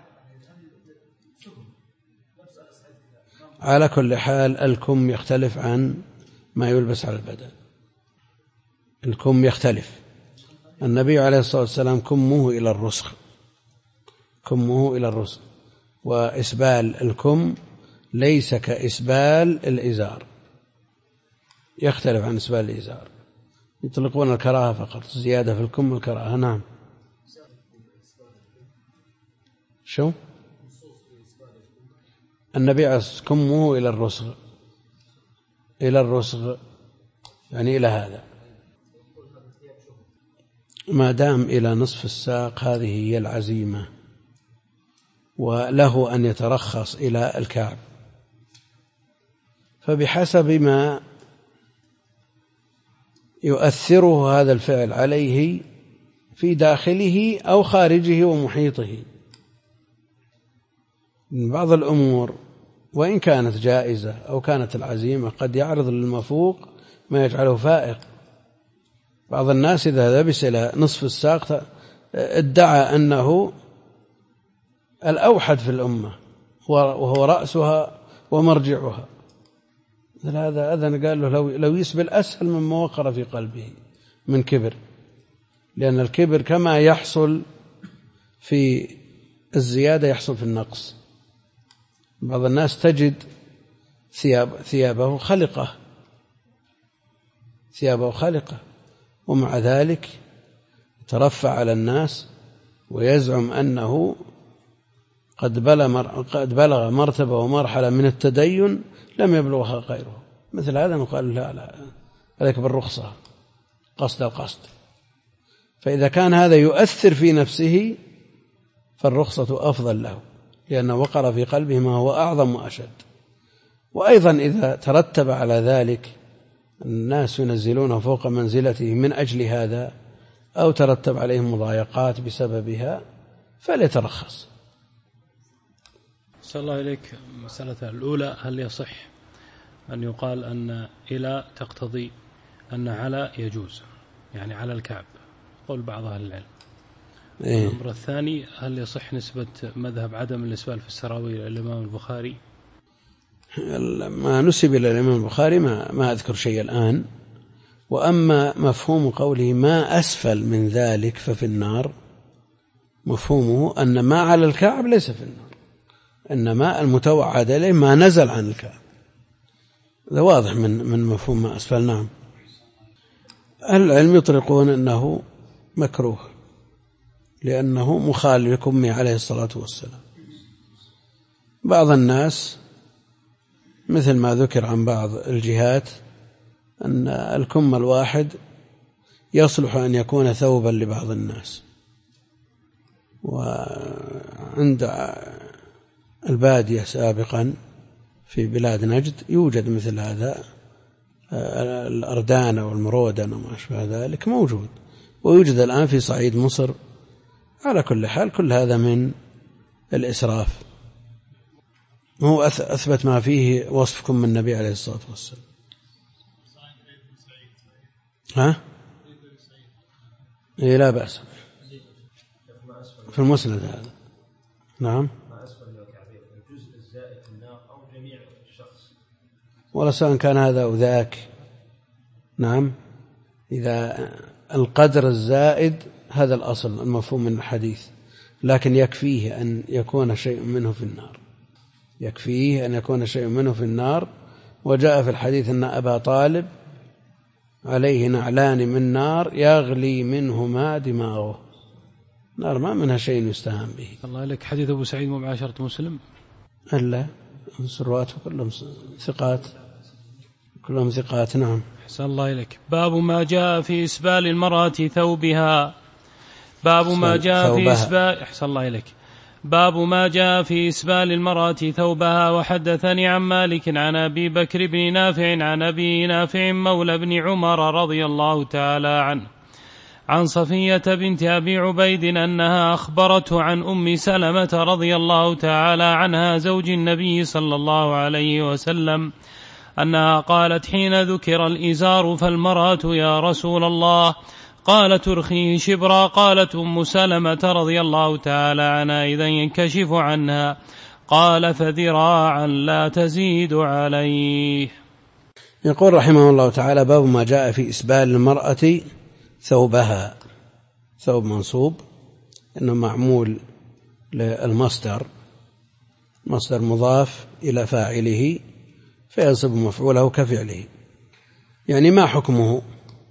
A: على كل حال الكم يختلف عن ما يلبس على البدن، الكم يختلف. النبي عليه الصلاة والسلام كمه إلى الرسغ، كمه إلى الرسغ، وإسبال الكم ليس كإسبال الإزار، يختلف عن إسبال الإزار. يطلقون الكراهة فقط، زيادة في الكم الكراهة. نعم. شو النبي عليه الصلاة والسلام كمه إلى الرسغ، إلى الرسغ يعني إلى هذا، ما دام إلى نصف الساق هذه هي العزيمة، وله أن يترخص إلى الكعب، فبحسب ما يؤثره هذا الفعل عليه في داخله أو خارجه ومحيطه. من بعض الأمور وإن كانت جائزة أو كانت العزيمة قد يعرض للمفوق ما يجعله فائق. بعض الناس إذا لبس إلى نصف الساق ادعى أنه الأوحد في الأمة وهو رأسها ومرجعها. هذا أذن قال له لو يسبل أسهل مما وقر في قلبه من كبر، لأن الكبر كما يحصل في الزيادة يحصل في النقص. بعض الناس تجد ثيابه خلقة ومع ذلك يترفع على الناس ويزعم أنه قد بلغ مرتبة ومرحلة من التدين لم يبلغها غيره. مثل هذا نقول لا عليك بالرخصة قصد القصد. فإذا كان هذا يؤثر في نفسه فالرخصة أفضل له، لأنه وقر في قلبه ما هو أعظم وأشد. وأيضا إذا ترتب على ذلك الناس ينزلونه فوق منزلته من أجل هذا أو ترتب عليهم مضايقات بسببها فليترخص.
B: صلى الله إليك. مسألة الأولى، هل يصح أن يقال أن إلى تقتضي أن على يجوز، يعني على الكعب، قول بعض أهل العلم. الأمر الثاني، هل يصح نسبة مذهب عدم الإسبال في السراويل إلى الإمام البخاري؟
A: ما نسب إلى الإمام البخاري ما أذكر شيء الآن. وأما مفهوم قوله ما أسفل من ذلك ففي النار، مفهومه أن ما على الكعب ليس في النار، إنما المتوعد إليه ما نزل عن الكعب. هذا واضح من مفهوم ما أسفل. نعم. أهل العلم يطلقون أنه مكروه لأنه مخالف لكمه عليه الصلاة والسلام. بعض الناس مثل ما ذكر عن بعض الجهات أن الكم الواحد يصلح أن يكون ثوبا لبعض الناس. وعند البادية سابقا في بلاد نجد يوجد مثل هذا، الأردان والمرودن وما أشبه ذلك موجود، ويوجد الآن في صعيد مصر. على كل حال كل هذا من الإسراف، هو أثبت ما فيه وصفكم من النبي عليه الصلاة والسلام. إيه لا بأس في المسند هذا. نعم. ولا سواء كان هذا أو ذاك. نعم. إذا القدر الزائد هذا الأصل المفهوم من الحديث، لكن يكفيه أن يكون شيء منه في النار، يكفيه أن يكون شيء منه في النار. وجاء في الحديث أن أبا طالب عليه نعلان من نار يغلي منهما دماغه. نار ما منها شيء يستهان به.
B: الله لك. حديث أبو سعيد مباشرة مسلم؟
A: ألا سرواته كلهم ثقات، كلهم ثقات. نعم.
B: أحسن الله إليك. باب ما جاء في إسبال المرأة ثوبها. باب ما جاء في إسبال، أحسن الله إليك، باب ما جاء في إسبال المرأة ثوبها. وحدثني عن مالك عن أبي بكر بن نافع عن أبي نافع مولى بن عمر رضي الله تعالى عنه عن صفية بنت أبي عبيد أنها أخبرته عن أم سلمة رضي الله تعالى عنها زوج النبي صلى الله عليه وسلم أنها قالت حين ذكر الإزار فالمرأة يا رسول الله، قال ترخيه شبرا. قالت أم سلمة رضي الله تعالى عنها إذا ينكشف عنها، قال فذراعا لا تزيد عليه.
A: يقول رحمه الله تعالى باب ما جاء في إسبال المرأة ثوبها. ثوب منصوب إنه معمول للمصدر، مصدر مضاف إلى فاعله فينصب مفعوله كفعله. يعني ما حكمه؟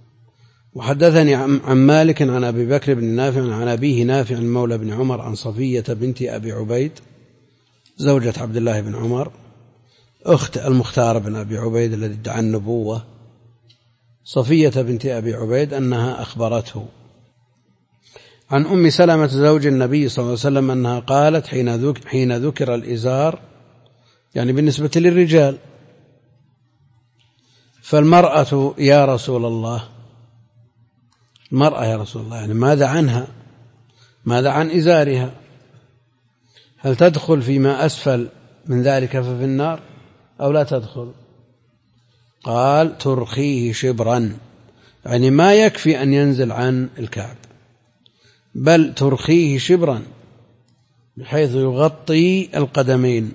A: وحدثني عن مالك عن أبي بكر بن نافع عن أبيه نافع مولى بن عمر عن صفية بنت أبي عبيد زوجة عبد الله بن عمر أخت المختار بن أبي عبيد الذي ادعى النبوة، صفية بنت أبي عبيد أنها أخبرته عن أم سلمة زوج النبي صلى الله عليه وسلم أنها قالت حين ذكر الإزار، يعني بالنسبة للرجال، فالمرأة يا رسول الله، المرأة يا رسول الله، يعني ماذا عنها؟ ماذا عن إزارها؟ هل تدخل فيما أسفل من ذلك ففي النار أو لا تدخل؟ قال ترخيه شبرا، يعني ما يكفي أن ينزل عن الكعب، بل ترخيه شبرا بحيث يغطي القدمين.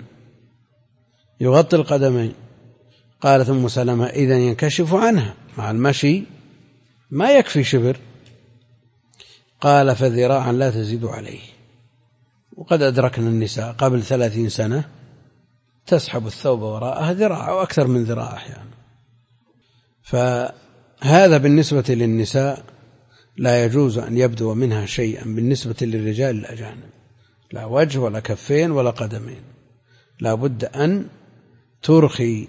A: قالت أم سلمة إذن ينكشف عنها، مع المشي ما يكفي شبر. قال فذراعا لا تزيد عليه. وقد أدركنا النساء قبل 30 سنة تسحب الثوب وراءها ذراع أو أكثر من ذراع أحيانا. فهذا بالنسبة للنساء لا يجوز أن يبدو منها شيئا بالنسبة للرجال الأجانب، لا وجه ولا كفين ولا قدمين، لا بد أن ترخي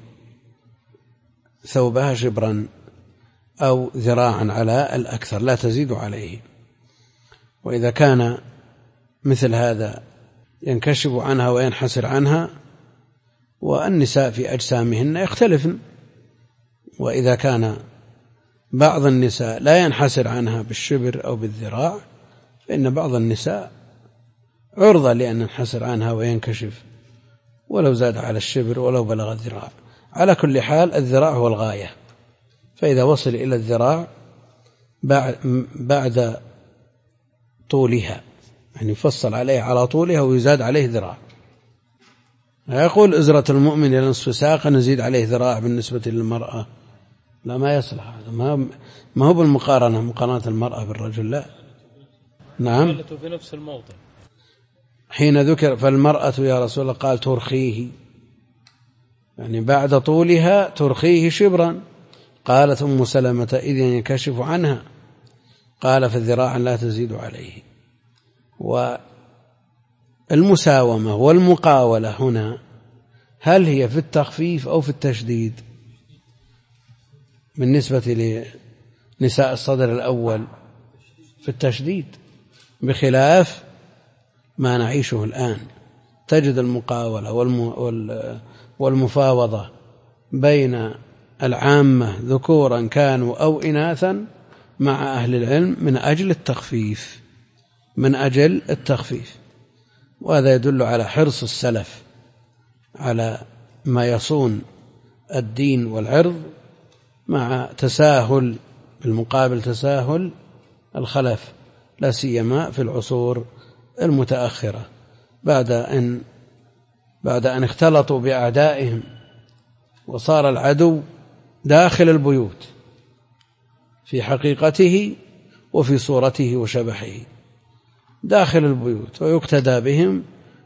A: ثوبها شبرا أو ذراعا على الأكثر، لا تزيد عليه. وإذا كان مثل هذا ينكشف عنها وينحسر عنها، والنساء في أجسامهن يختلفن، وإذا كان بعض النساء لا ينحسر عنها بالشبر أو بالذراع، فإن بعض النساء عرضة لأن ينحسر عنها وينكشف ولو زاد على الشبر ولو بلغ الذراع. على كل حال الذراع هو الغاية، فإذا وصل إلى الذراع بعد طولها، يعني يفصل عليه على طولها ويزاد عليه ذراع. يقول إزرة المؤمن إلى نصف ساق نزيد عليه ذراع بالنسبة للمرأة، لا ما يصلح هذا، ما هو بالمقارنة، مقارنة المرأة بالرجل لا. نعم
B: في نفس الموضع
A: حين ذكر فالمرأة يا رسول الله قال ترخيه، يعني بعد طولها ترخيه شبرا. قالت أم سلمة إذن ينكشف عنها. قال فالذراع لا تزيد عليه. والمساومة والمقاولة هنا هل هي في التخفيف أو في التشديد؟ بالنسبة لنساء الصدر الأول في التشديد، بخلاف ما نعيشه الآن. تجد المقاولة والمفاوضة بين العامة ذكورا كانوا أو إناثا مع أهل العلم من أجل التخفيف. وهذا يدل على حرص السلف على ما يصون الدين والعرض، مع تساهل بالمقابل تساهل الخلف، لا سيما في العصور المتأخرة بعد أن اختلطوا بأعدائهم وصار العدو داخل البيوت في حقيقته وفي صورته وشبحه، داخل البيوت، ويقتدى بهم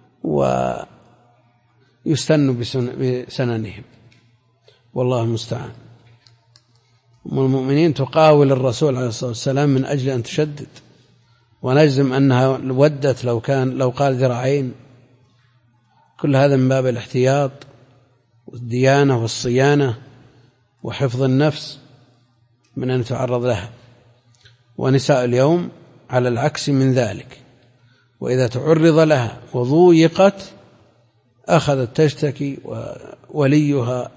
A: ويستن بسننهم، والله المستعان. أم المؤمنين تقاول الرسول عليه الصلاة والسلام من أجل أن تشدد، ونجزم أنها ودت لو قال ذراعين. كل هذا من باب الاحتياط والديانة والصيانة وحفظ النفس من أن تعرض لها. ونساء اليوم على العكس من ذلك، وإذا تعرض لها وضويقت أخذت تشتكي، ووليها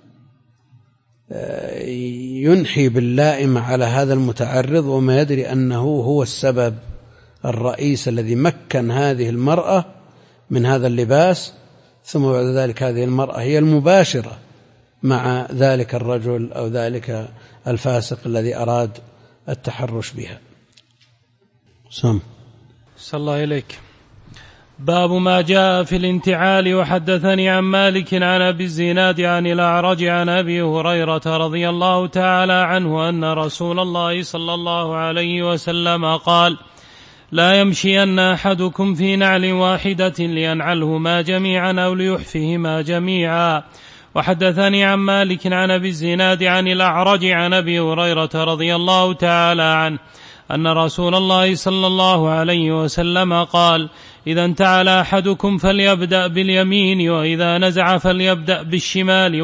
A: ينحي باللائمة على هذا المتعرض، وما يدري أنه هو السبب الرئيس الذي مكن هذه المرأة من هذا اللباس، ثم بعد ذلك هذه المرأة هي المباشرة مع ذلك الرجل أو ذلك الفاسق الذي أراد التحرش بها. صلى
B: الله إليك. باب ما جاء في الانتعال. وحدثني عن مالك عن أبي الزناد عن الأعرج عن أبي هريرة رضي الله تعالى عنه أن رسول الله صلى الله عليه وسلم قال: لا يمشين أحدكم في نعل واحدة لينعلهما جميعا أو ليحفهما جميعا. وحدثني عن مالك عن أبي الزناد عن الأعرج عن أبي هريرة رضي الله تعالى عنه أن رسول الله صلى الله عليه وسلم قال: إذا انتعل أحدكم فليبدأ باليمين، وإذا نزع فليبدأ بالشمال،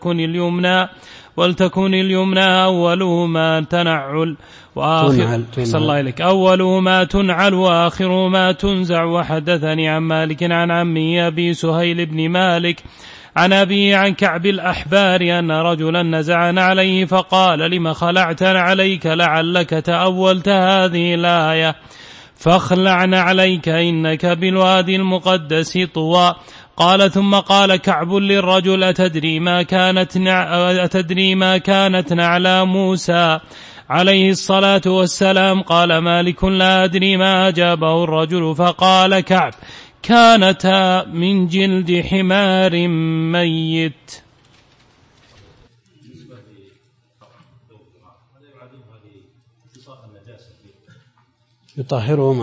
B: ولتكن اليمنى أولهما تنعل أولهما تنعل وآخرهما تنزع. وحدثني عن مالك عن عمه أبي سهيل بن مالك عن أبي عن كعب الأحبار أن رجلا نزع نعليه فقال لم خلعت عليك لعلك تأولت هذه الآية فاخلع نعليك إنك بالوادي المقدس طوى. قال ثم قال كعب للرجل أتدري ما كانت نعلى موسى عليه الصلاة والسلام؟ قال مالك لا أدري ما أجابه الرجل. فقال كعب كانتا من جلد حمار ميت.
A: يطهره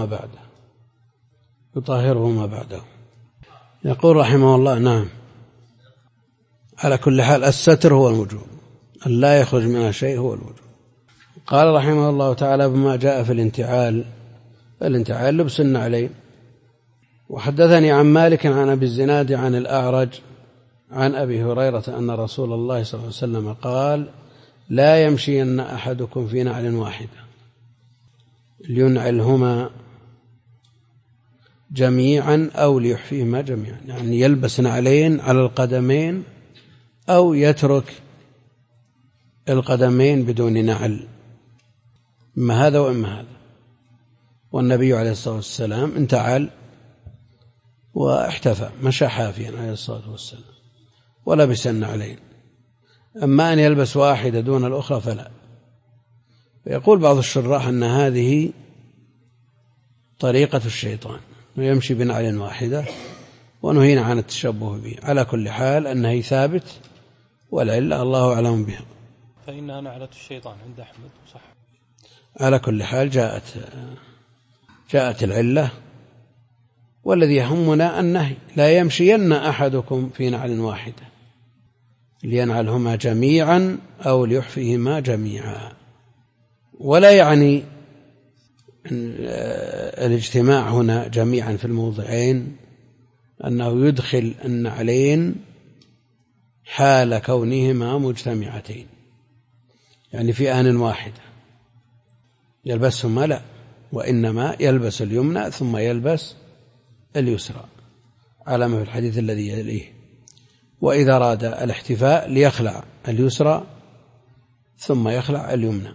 A: ما بعده. يقول رحمه الله نعم، على كل حال الستر هو الوجوب، أن لا يخرج منها شيء هو الوجوب. قال رحمه الله تعالى بما جاء في الانتعال لبس النعلين. وحدثني عن مالك عن أبي الزناد عن الأعرج عن أبي هريرة أن رسول الله صلى الله عليه وسلم قال لا يمشين أحدكم في نعل واحدة لينعلهما جميعا أو ليحفيهما جميعا، يعني يلبس نعلين على القدمين أو يترك القدمين بدون نعل، إما هذا وإما هذا. والنبي عليه الصلاة والسلام انتعل واحتفى، مشى حافيا عليه الصلاة والسلام ولبس النعلين. أما أن يلبس واحدة دون الأخرى فلا. ويقول بعض الشراح أن هذه طريقة الشيطان، ويمشي بنعل واحدة، ونهينا عن التشبه به. على كل حال النهي ثابت والعلة الله أعلم بها،
B: فإنها نعلة الشيطان عند أحمد صح.
A: على كل حال جاءت العلة، والذي يهمنا النهي لا يمشين أحدكم في نعل واحدة لينعلهما جميعا أو ليحفيهما جميعا. ولا يعني الاجتماع هنا جميعا في الموضعين أنه يدخل النعلين حال كونهما مجتمعتين، يعني في آن واحدة يلبسهما، لا، وإنما يلبس اليمنى ثم يلبس اليسرى على ما في الحديث الذي يليه. وإذا أراد الاحتفاء ليخلع اليسرى ثم يخلع اليمنى.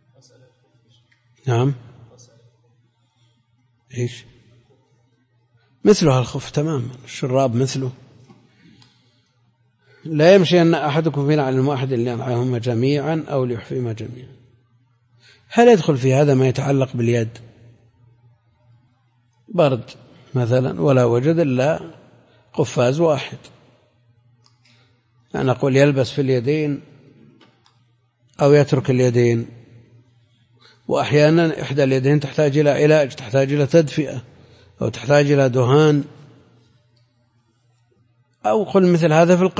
A: نعم، إيش مثلها الخف تماما، الشراب مثله. لا يمشي أن أحدكم في نعل واحد لينعلهما جميعا أو ليحفيهما جميعا. هل يدخل في هذا ما يتعلق باليد؟ برد مثلا ولا وجد إلا قفاز واحد، أنا أقول يلبس في اليدين أو يترك اليدين. وأحيانا إحدى اليدين تحتاج إلى علاج، تحتاج إلى تدفئة، أو تحتاج إلى دهان، أو قل مثل هذا في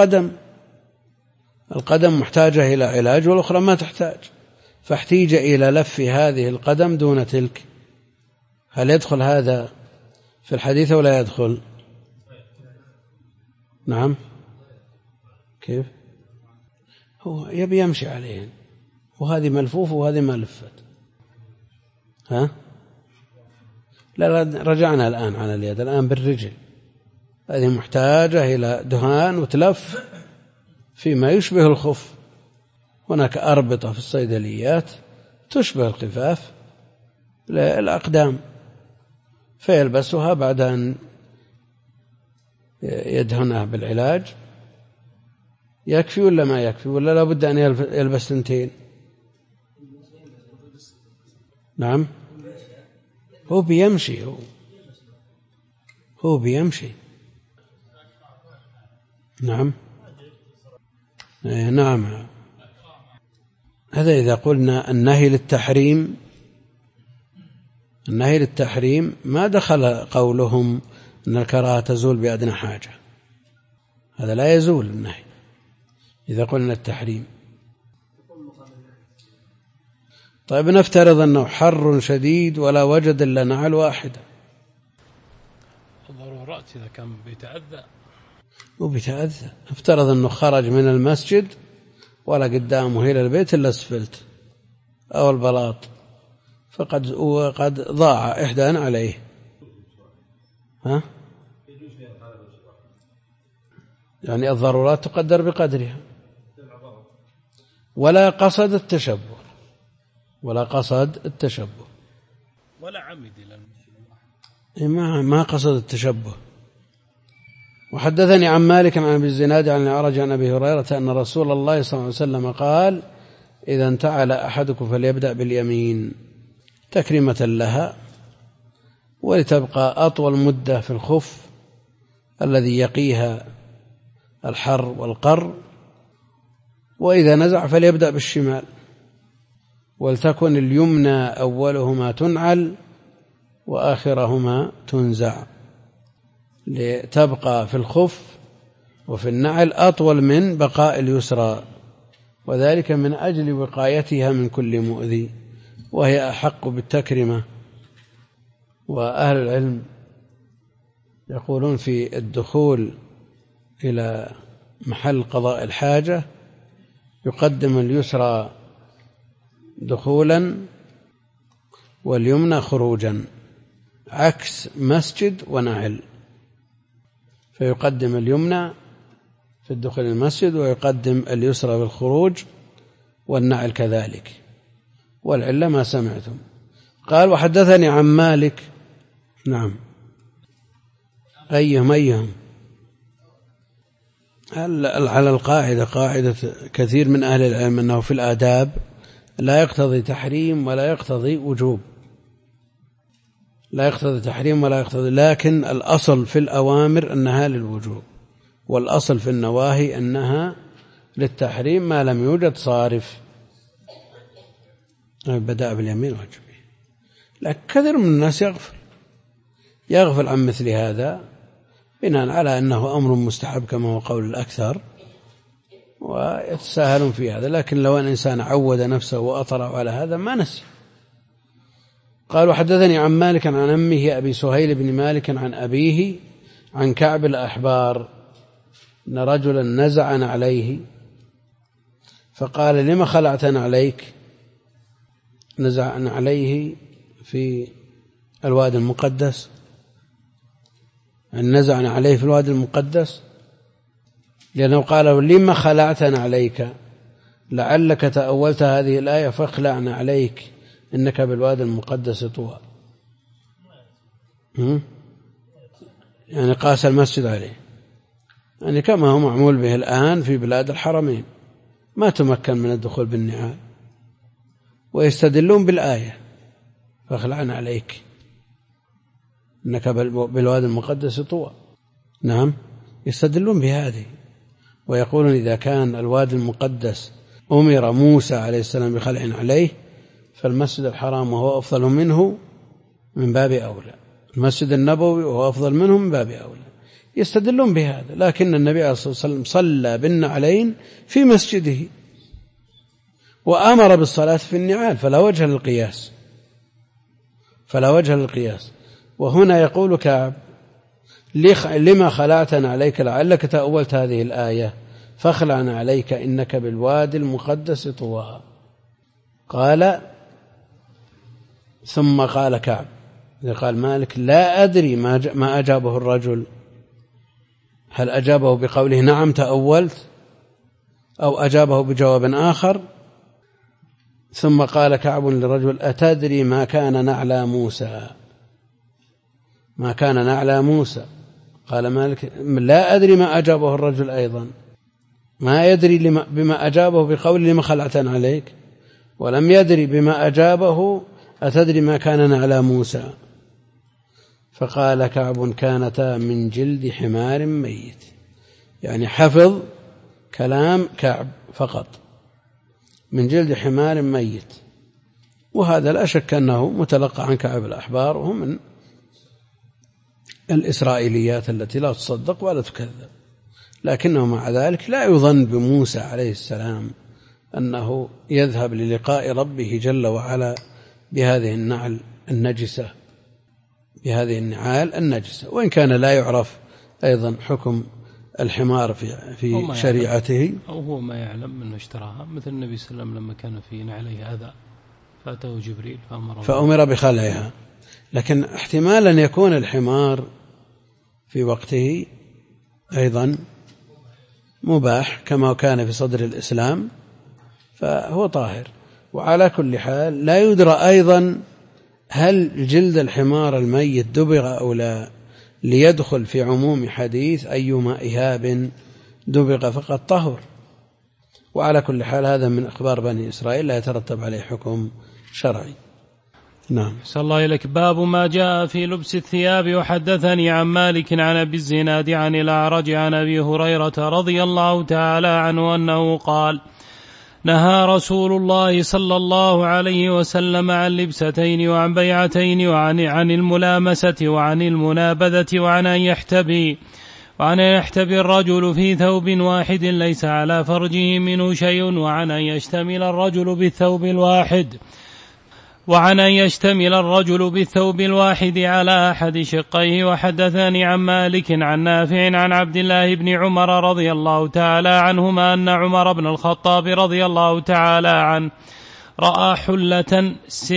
A: القدم محتاجة إلى علاج والأخرى ما تحتاج، فاحتيج إلى لف هذه القدم دون تلك. هل يدخل هذا في الحديث ولا يدخل؟ نعم، كيف؟ هو يبي يمشي عليهن، وهذه ملفوف وهذه ما لفت. ها؟ لا، رجعنا الآن على اليد، الآن بالرجل. هذه محتاجة إلى دهان وتلف فيما يشبه الخف. هناك أربطة في الصيدليات تشبه الخفاف للأقدام، فيلبسها بعد أن يدهنها بالعلاج. يكفي ولا ما يكفي، ولا لا بد أن يلبس ثنتين؟ نعم، هو بيمشي. نعم، نعم. هذا إذا قلنا النهي للتحريم ما دخل قولهم أن الكراهة تزول بأدنى حاجة، هذا لا يزول النهي إذا قلنا التحريم. طيب نفترض أنه حر شديد ولا وجد إلا نعل واحدة،
B: الضرورات إذا كان
A: بيتأذى. افترض أنه خرج من المسجد ولا قدامه إلى البيت إلا السفلت أو البلاط، وقد ضاع إحدى عليه. ها؟ يعني الضرورات تقدر بقدرها. ولا قصد التشبه ولا
B: عمد
A: ما قصد التشبه. وحدثني عن مالك عن أبي الزناد عن الأعرج عن أبي هريرة أن رسول الله صلى الله عليه وسلم قال: إذا انتعل أحدكم فليبدأ باليمين تكريمة لها ولتبقى أطول مدة في الخف الذي يقيها الحر والقر، وإذا نزع فليبدأ بالشمال ولتكن اليمنى أولهما تنعل وآخرهما تنزع لتبقى في الخف وفي النعل أطول من بقاء اليسرى، وذلك من أجل وقايتها من كل مؤذي، وهي أحق بالتكرمة. وأهل العلم يقولون في الدخول إلى محل قضاء الحاجة يقدم اليسرى دخولا واليمنى خروجا، عكس مسجد ونعل، فيقدم اليمنى في الدخول المسجد ويقدم اليسرى بالخروج، والنعل كذلك، والعلة ما سمعتم. قال: وحدثني عن مالك. نعم. أيهم على القاعدة، قاعدة كثير من أهل العلم أنه في الآداب لا يقتضي تحريم ولا يقتضي وجوب، لكن الأصل في الأوامر أنها للوجوب، والأصل في النواهي أنها للتحريم ما لم يوجد صارف. بدأ باليمين واجبه، لكن كثير من الناس يغفل عن مثل هذا بناء على أنه أمر مستحب كما هو قول الأكثر، ويتساهلون في هذا. لكن لو أن إنسان عود نفسه وأطلع على هذا ما نسي. قال: وحدثني عن مالك عن أمه أبي سهيل بن مالك عن أبيه عن كعب الأحبار أن رجلا نزعا عليه فقال: لما خلعتنا عليك؟ نزعا عليه في الوادي المقدس، نزعنا عليه في الوادي المقدس، لأنه قال: لما خلعتنا عليك؟ لعلك تأولت هذه الآية فاخلعنا عليك إنك بالوادي المقدس طوى. يعني قاس المسجد عليه، يعني كما هو معمول به الآن في بلاد الحرمين، ما تمكن من الدخول بالنعال، ويستدلون بالآية فاخلعنا عليك إنك بالوادي المقدس طوى. نعم، يستدلون بهذه ويقولون إذا كان الوادي المقدس أمر موسى عليه السلام بخلع عليه، فالمسجد الحرام وهو أفضل منه من باب أولى، المسجد النبوي وهو أفضل منه من باب أولى، يستدلون بهذا. لكن النبي عليه الصلاة والسلام صلى بالنعلين في مسجده وأمر بالصلاة في النعال، فلا وجه للقياس. وهنا يقول كعب: لما خلعتنا عليك؟ لعلك تأولت هذه الآية فاخلعنا عليك إنك بالوادي المقدس طوى. قال: ثم قال كعب، قال مالك: لا أدري ما أجابه الرجل، هل أجابه بقوله نعم تأولت، أو أجابه بجواب آخر. ثم قال كعب للرجل: أتدري ما كان نعلى موسى؟ قال مالك: لا أدري ما أجابه الرجل أيضا، ما يدري بما أجابه بقول لما خلعتنا عليك، ولم يدري بما أجابه أتدري ما كان نعلى موسى. فقال كعب: كانتا من جلد حمار ميت، يعني حفظ كلام كعب فقط، من جلد حمار ميت. وهذا لا شك أنه متلقى عن كعب الأحبار، وهو من الإسرائيليات التي لا تصدق ولا تكذب، لكنه مع ذلك لا يظن بموسى عليه السلام أنه يذهب للقاء ربه جل وعلا بهذه النعال النجسة، وإن كان لا يعرف أيضا حكم الحمار في شريعته،
B: أو هو ما يعلم أنه اشتراها، مثل النبي صلى الله عليه وسلم لما كان في نعله هذا فأتاه جبريل
A: فأمر بخلعها. لكن احتمال أن يكون الحمار في وقته أيضا مباح كما كان في صدر الإسلام فهو طاهر. وعلى كل حال لا يدرى أيضا هل جلد الحمار الميت دبغ أو لا، ليدخل في عموم حديث أيما إهاب دبغ فقد طهر. وعلى كل حال هذا من أخبار بني إسرائيل لا يترتب عليه حكم شرعي. نعم.
B: صلى الله إليك. باب ما جاء في لبس الثياب. وحدثني عن مالك عن أبي الزناد عن الأعرج عن أبي هريرة رضي الله تعالى عنه أنه قال: نهى رسول الله صلى الله عليه وسلم عن لبستين وعن بيعتين وعن الملامسة وعن المنابذة وعن أن يحتبي الرجل في ثوب واحد ليس على فرجه منه شيء وعن أن يشتمل الرجل بالثوب الواحد على أحد شقيه. وحدثني عن مالك عن نافع عن عبد الله بن عمر رضي الله تعالى عنهما أن عمر بن الخطاب رضي الله تعالى عنه رأى حلة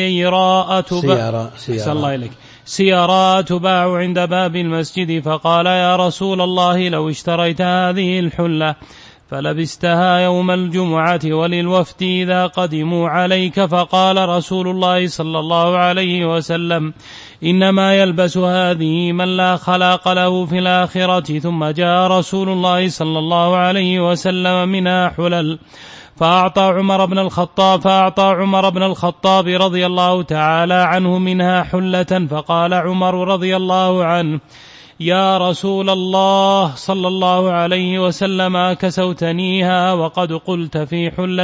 B: سيراء تباع عند باب المسجد، فقال: يا رسول الله، لو اشتريت هذه الحلة فلبستها يوم الجمعة وللوفد إذا قدموا عليك. فقال رسول الله صلى الله عليه وسلم: إنما يلبس هذه من لا خلاق له في الآخرة. ثم جاء رسول الله صلى الله عليه وسلم منها حلل، فأعطى عمر بن الخطاب رضي الله تعالى عنه منها حلة. فقال عمر رضي الله عنه: يا رسول الله صلى الله عليه وسلم، كسوتنيها وقد قلت في حلة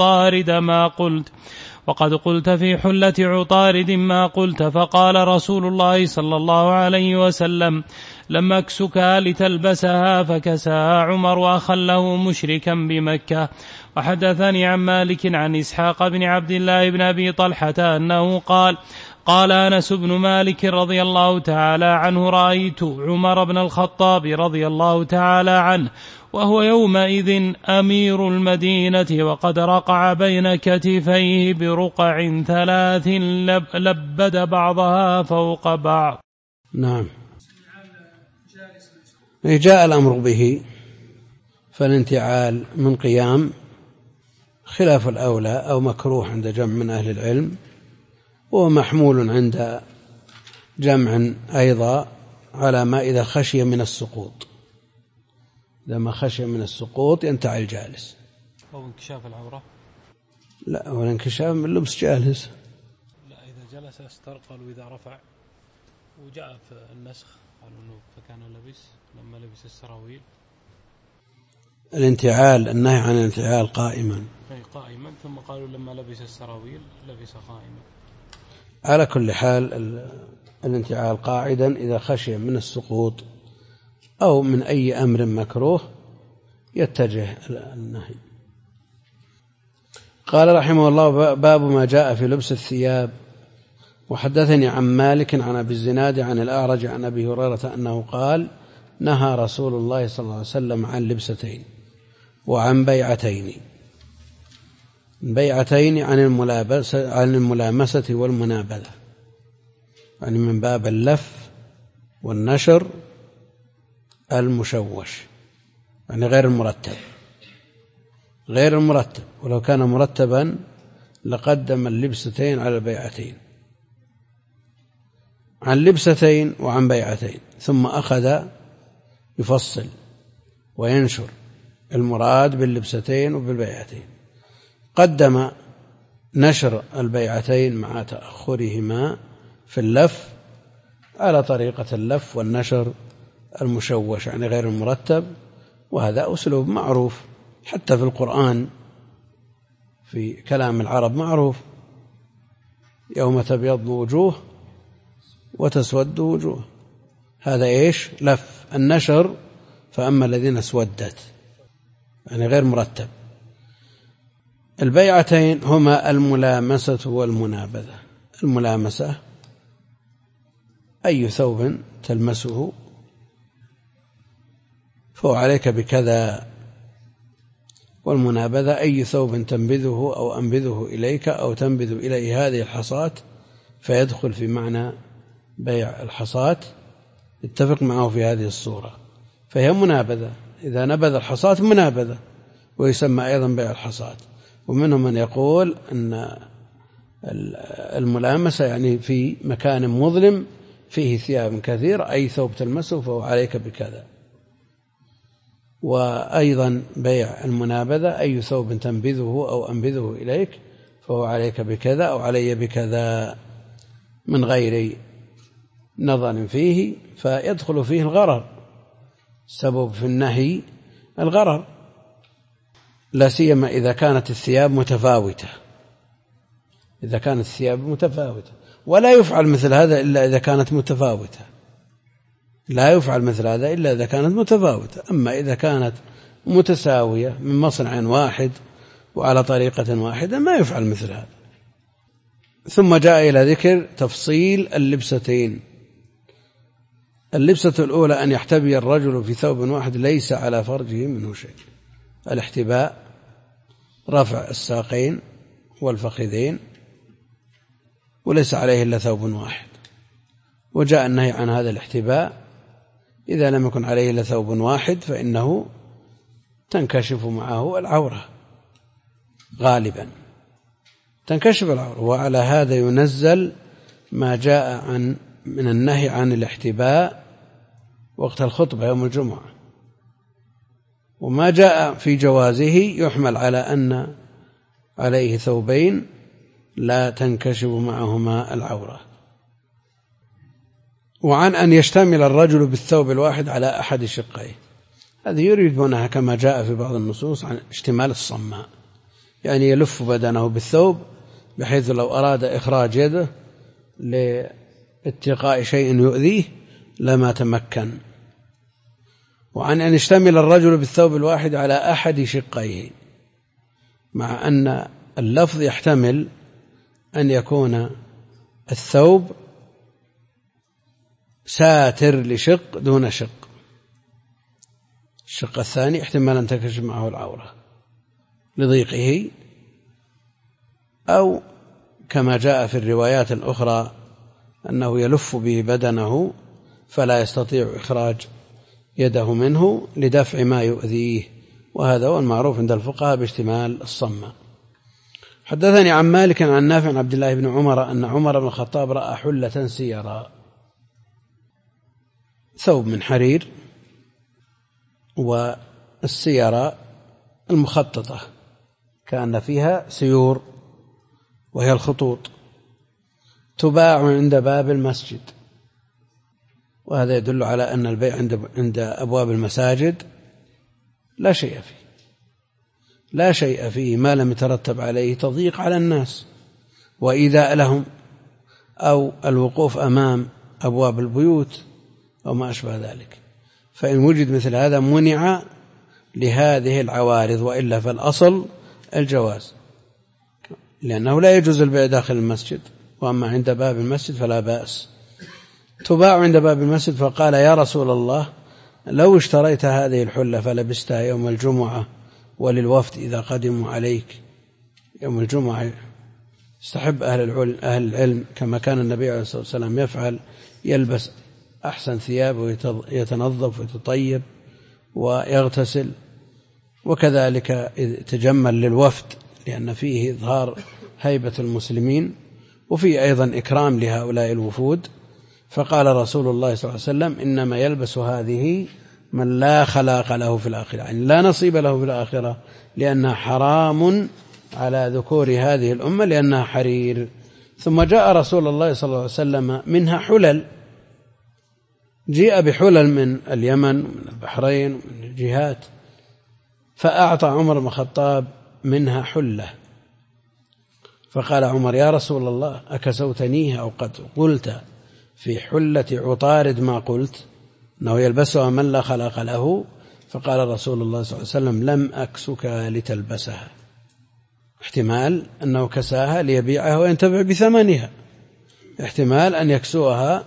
B: عطارد ما قلت. فقال رسول الله صلى الله عليه وسلم: لم أكسكها لتلبسها. فكساها عمر وأخله مشركا بمكة. وحدثني عن مالك عن إسحاق بن عبد الله بن أبي طلحة أنه قال أنس بن مالك رضي الله تعالى عنه: رأيت عمر بن الخطاب رضي الله تعالى عنه وهو يومئذ أمير المدينة وقد رقع بين كتفيه برقع 3 لبد بعضها فوق بعض.
A: نعم. جاء الأمر به، فالانتعال من قيام خلاف الأولى أو مكروه عند جمع من أهل العلم، ومحمول عند جمع أيضا على ما إذا خشي من السقوط. لما خشي من السقوط ينتعل الجالس.
B: أو انكشاف العورة.
A: لا، هو الانكشاف من لبس جالس.
B: لا، إذا جلس استرقل وإذا رفع. وجاء في النسخ قالوا أنه فكان لما لبس السراويل.
A: الانتعال، النهي عن الانتعال قائما،
B: ثم قالوا لما لبس السراويل لبس قائما.
A: على كل حال الانتعال قاعدا إذا خشي من السقوط أو من أي أمر مكروه يتجه النهي. قال رحمه الله: باب ما جاء في لبس الثياب. وحدثني عن مالك عن أبي الزناد عن الأعرج عن أبي هريرة أنه قال: نهى رسول الله صلى الله عليه وسلم عن لبستين وعن بيعتين عن الملامسة والمنابذة، يعني من باب اللف والنشر المشوش، يعني غير المرتب. ولو كان مرتبا لقدم اللبستين على البيعتين. عن لبستين وعن بيعتين، ثم أخذ يفصل وينشر المراد باللبستين وبالبيعتين. قدم نشر البيعتين مع تأخرهما في اللف على طريقة اللف والنشر المشوش، يعني غير المرتب. وهذا أسلوب معروف حتى في القرآن، في كلام العرب معروف: يوم تبيض وجوه وتسود وجوه. هذا إيش؟ لف. النشر فأما الذين اسودت، يعني غير مرتب. البيعتين هما الملامسة والمنابذة. الملامسة أي ثوب تلمسه فهو عليك بكذا، والمنابذة أي ثوب تنبذه أو أنبذه إليك أو تنبذ إليه هذه الحصاة، فيدخل في معنى بيع الحصاة، اتفق معه في هذه الصورة، فهي منابذة، إذا نبذ الحصاة منابذة، ويسمى أيضا بيع الحصاة. ومنهم من يقول أن الملامسة يعني في مكان مظلم فيه ثياب كثير، أي ثوب تلمسه فهو عليك بكذا. وأيضا بيع المنابذة أي ثوب تنبذه أو أنبذه إليك فهو عليك بكذا أو علي بكذا، من غير نظر فيه، فيدخل فيه الغرر. السبب في النهي الغرر، لا سيما إذا كانت الثياب متفاوتة. إذا كانت الثياب متفاوتة، ولا يفعل مثل هذا إلا إذا كانت متفاوتة. لا يفعل مثل هذا إلا إذا كانت متفاوتة. أما إذا كانت متساوية من مصنع واحد وعلى طريقة واحدة ما يفعل مثل هذا. ثم جاء إلى ذكر تفصيل اللبستين. اللبسة الأولى أن يحتبي الرجل في ثوب واحد ليس على فرجه منه شيء. الاحتباء رفع الساقين والفخذين وليس عليه إلا ثوب واحد. وجاء النهي عن هذا الاحتباء إذا لم يكن عليه إلا ثوب واحد فإنه تنكشف معه العورة، غالبا تنكشف العورة. وعلى هذا ينزل ما جاء من النهي عن الاحتباء وقت الخطبة يوم الجمعة، وما جاء في جوازه يحمل على أن عليه ثوبين لا تنكشف معهما العورة. وعن أن يشتمل الرجل بالثوب الواحد على أحد شقيه، هذه يريدونها كما جاء في بعض النصوص عن اشتمال الصماء، يعني يلف بدنه بالثوب بحيث لو أراد إخراج يده لاتقاء شيء يؤذيه لما تمكن. وعن أن يشتمل الرجل بالثوب الواحد على أحد شقيه، مع أن اللفظ يحتمل أن يكون الثوب ساتر لشق دون شق، الشق الثاني احتمال أن تنكشف معه العورة لضيقه، أو كما جاء في الروايات الأخرى أنه يلف به بدنه فلا يستطيع إخراج يده منه لدفع ما يؤذيه، وهذا هو المعروف عند الفقهاء باشتمال الصماء. حدثني عن مالك عن نافع عن عبد الله بن عمر أن عمر بن الخطاب رأى حلة سيرا، ثوب من حرير، والسيرة المخططة كأن فيها سيور وهي الخطوط، تباع عند باب المسجد. وهذا يدل على أن البيع عند أبواب المساجد لا شيء فيه، لا شيء فيه ما لم يترتب عليه تضييق على الناس وإيذاء لهم أو الوقوف أمام أبواب البيوت أو ما أشبه ذلك. فإن وجد مثل هذا منع لهذه العوارض، وإلا فالأصل الجواز، لأنه لا يجوز البيع داخل المسجد، وأما عند باب المسجد فلا بأس. تباع عند باب المسجد، فقال يا رسول الله لو اشتريت هذه الحلة فلبستها يوم الجمعة وللوفد إذا قدموا عليك يوم الجمعة. استحب أهل العلم كما كان النبي عليه الصلاة والسلام يفعل، يلبس أحسن ثياب ويتنظف ويتطيب ويغتسل، وكذلك يتجمل للوفد لأن فيه إظهار هيبة المسلمين وفيه أيضا إكرام لهؤلاء الوفود. فقال رسول الله صلى الله عليه وسلم إنما يلبس هذه من لا خلاق له في الآخرة، يعني لا نصيب له في الآخرة، لأنها حرام على ذكور هذه الأمة لأنها حرير. ثم جاء رسول الله صلى الله عليه وسلم منها حلل، جيء بحلل من اليمن ومن البحرين ومن الجهات، فأعطى عمر بن الخطاب منها حلة. فقال عمر يا رسول الله أكسوتنيها أو قد قلت في حلة عطارد ما قلت أنه يلبسها من لا خلق له؟ فقال رسول الله صلى الله عليه وسلم لم أكسك لتلبسها، احتمال أنه كساها ليبيعها وينتفع بثمنها، احتمال أن يكسوها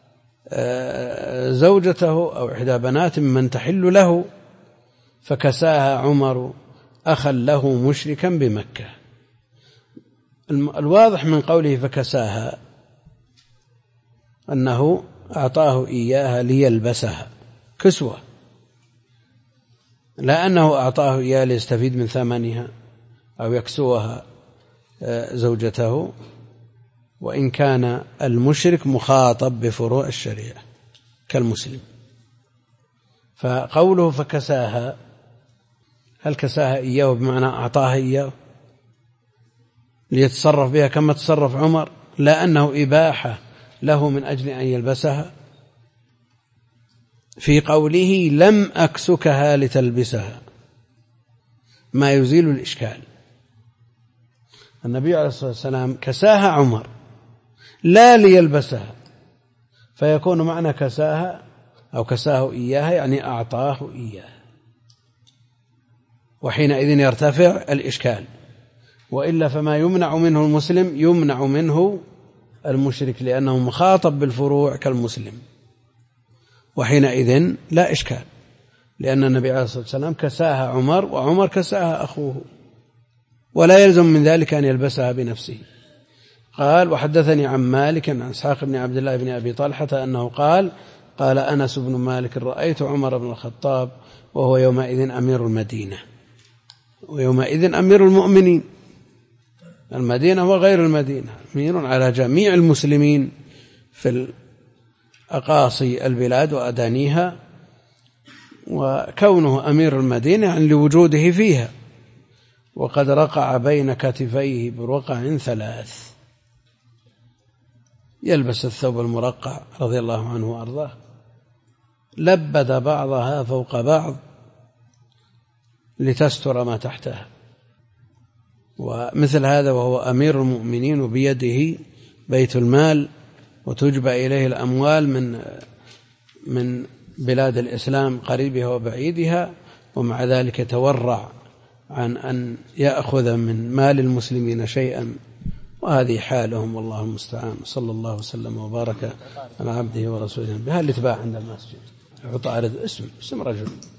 A: زوجته أو إحدى بنات من تحل له، فكساها عمر أخا له مشركا بمكة. الواضح من قوله فكساها أنه أعطاه إياها ليلبسها كسوة، لا أنه أعطاه إياه ليستفيد من ثمنها أو يكسوها زوجته، وإن كان المشرك مخاطب بفروع الشريعة كالمسلم. فقوله فكساها، هل كساها إياه بمعنى أعطاها إياه ليتصرف بها كما تصرف عمر، لا أنه إباحة له من أجل أن يلبسها؟ في قوله لم أكسكها لتلبسها ما يزيل الإشكال. النبي عليه الصلاة والسلام كساها عمر لا ليلبسها، فيكون معنى كساها أو كساه إياها يعني أعطاه إياها، وحينئذ يرتفع الإشكال. وإلا فما يمنع منه المسلم يمنع منه المشرك، لأنه مخاطب بالفروع كالمسلم، وحينئذ لا إشكال، لأن النبي عليه الصلاة والسلام كساها عمر وعمر كساها أخوه، ولا يلزم من ذلك أن يلبسها بنفسه. قال وحدثني عن مالك عن إسحاق بن عبد الله بن أبي طلحة أنه قال أنس بن مالك رأيت عمر بن الخطاب وهو يومئذ أمير المدينة، ويومئذ أمير المؤمنين، المدينة وغير المدينة، أمير على جميع المسلمين في أقاصي البلاد وأدانيها، وكونه أمير المدينة يعني لوجوده فيها، وقد رقع بين كتفيه برقع 3، يلبس الثوب المرقع رضي الله عنه وأرضاه، لبد بعضها فوق بعض لتستر ما تحتها، ومثل هذا وهو أمير المؤمنين وبيده بيت المال وتجبى إليه الأموال من بلاد الإسلام قريبها وبعيدها، ومع ذلك يتورع عن أن يأخذ من مال المسلمين شيئا، وهذه حالهم والله المستعان. صلى الله وسلم وبارك على عبده ورسوله. بها اللي تباع عند المسجد، يعطى اسم رجل.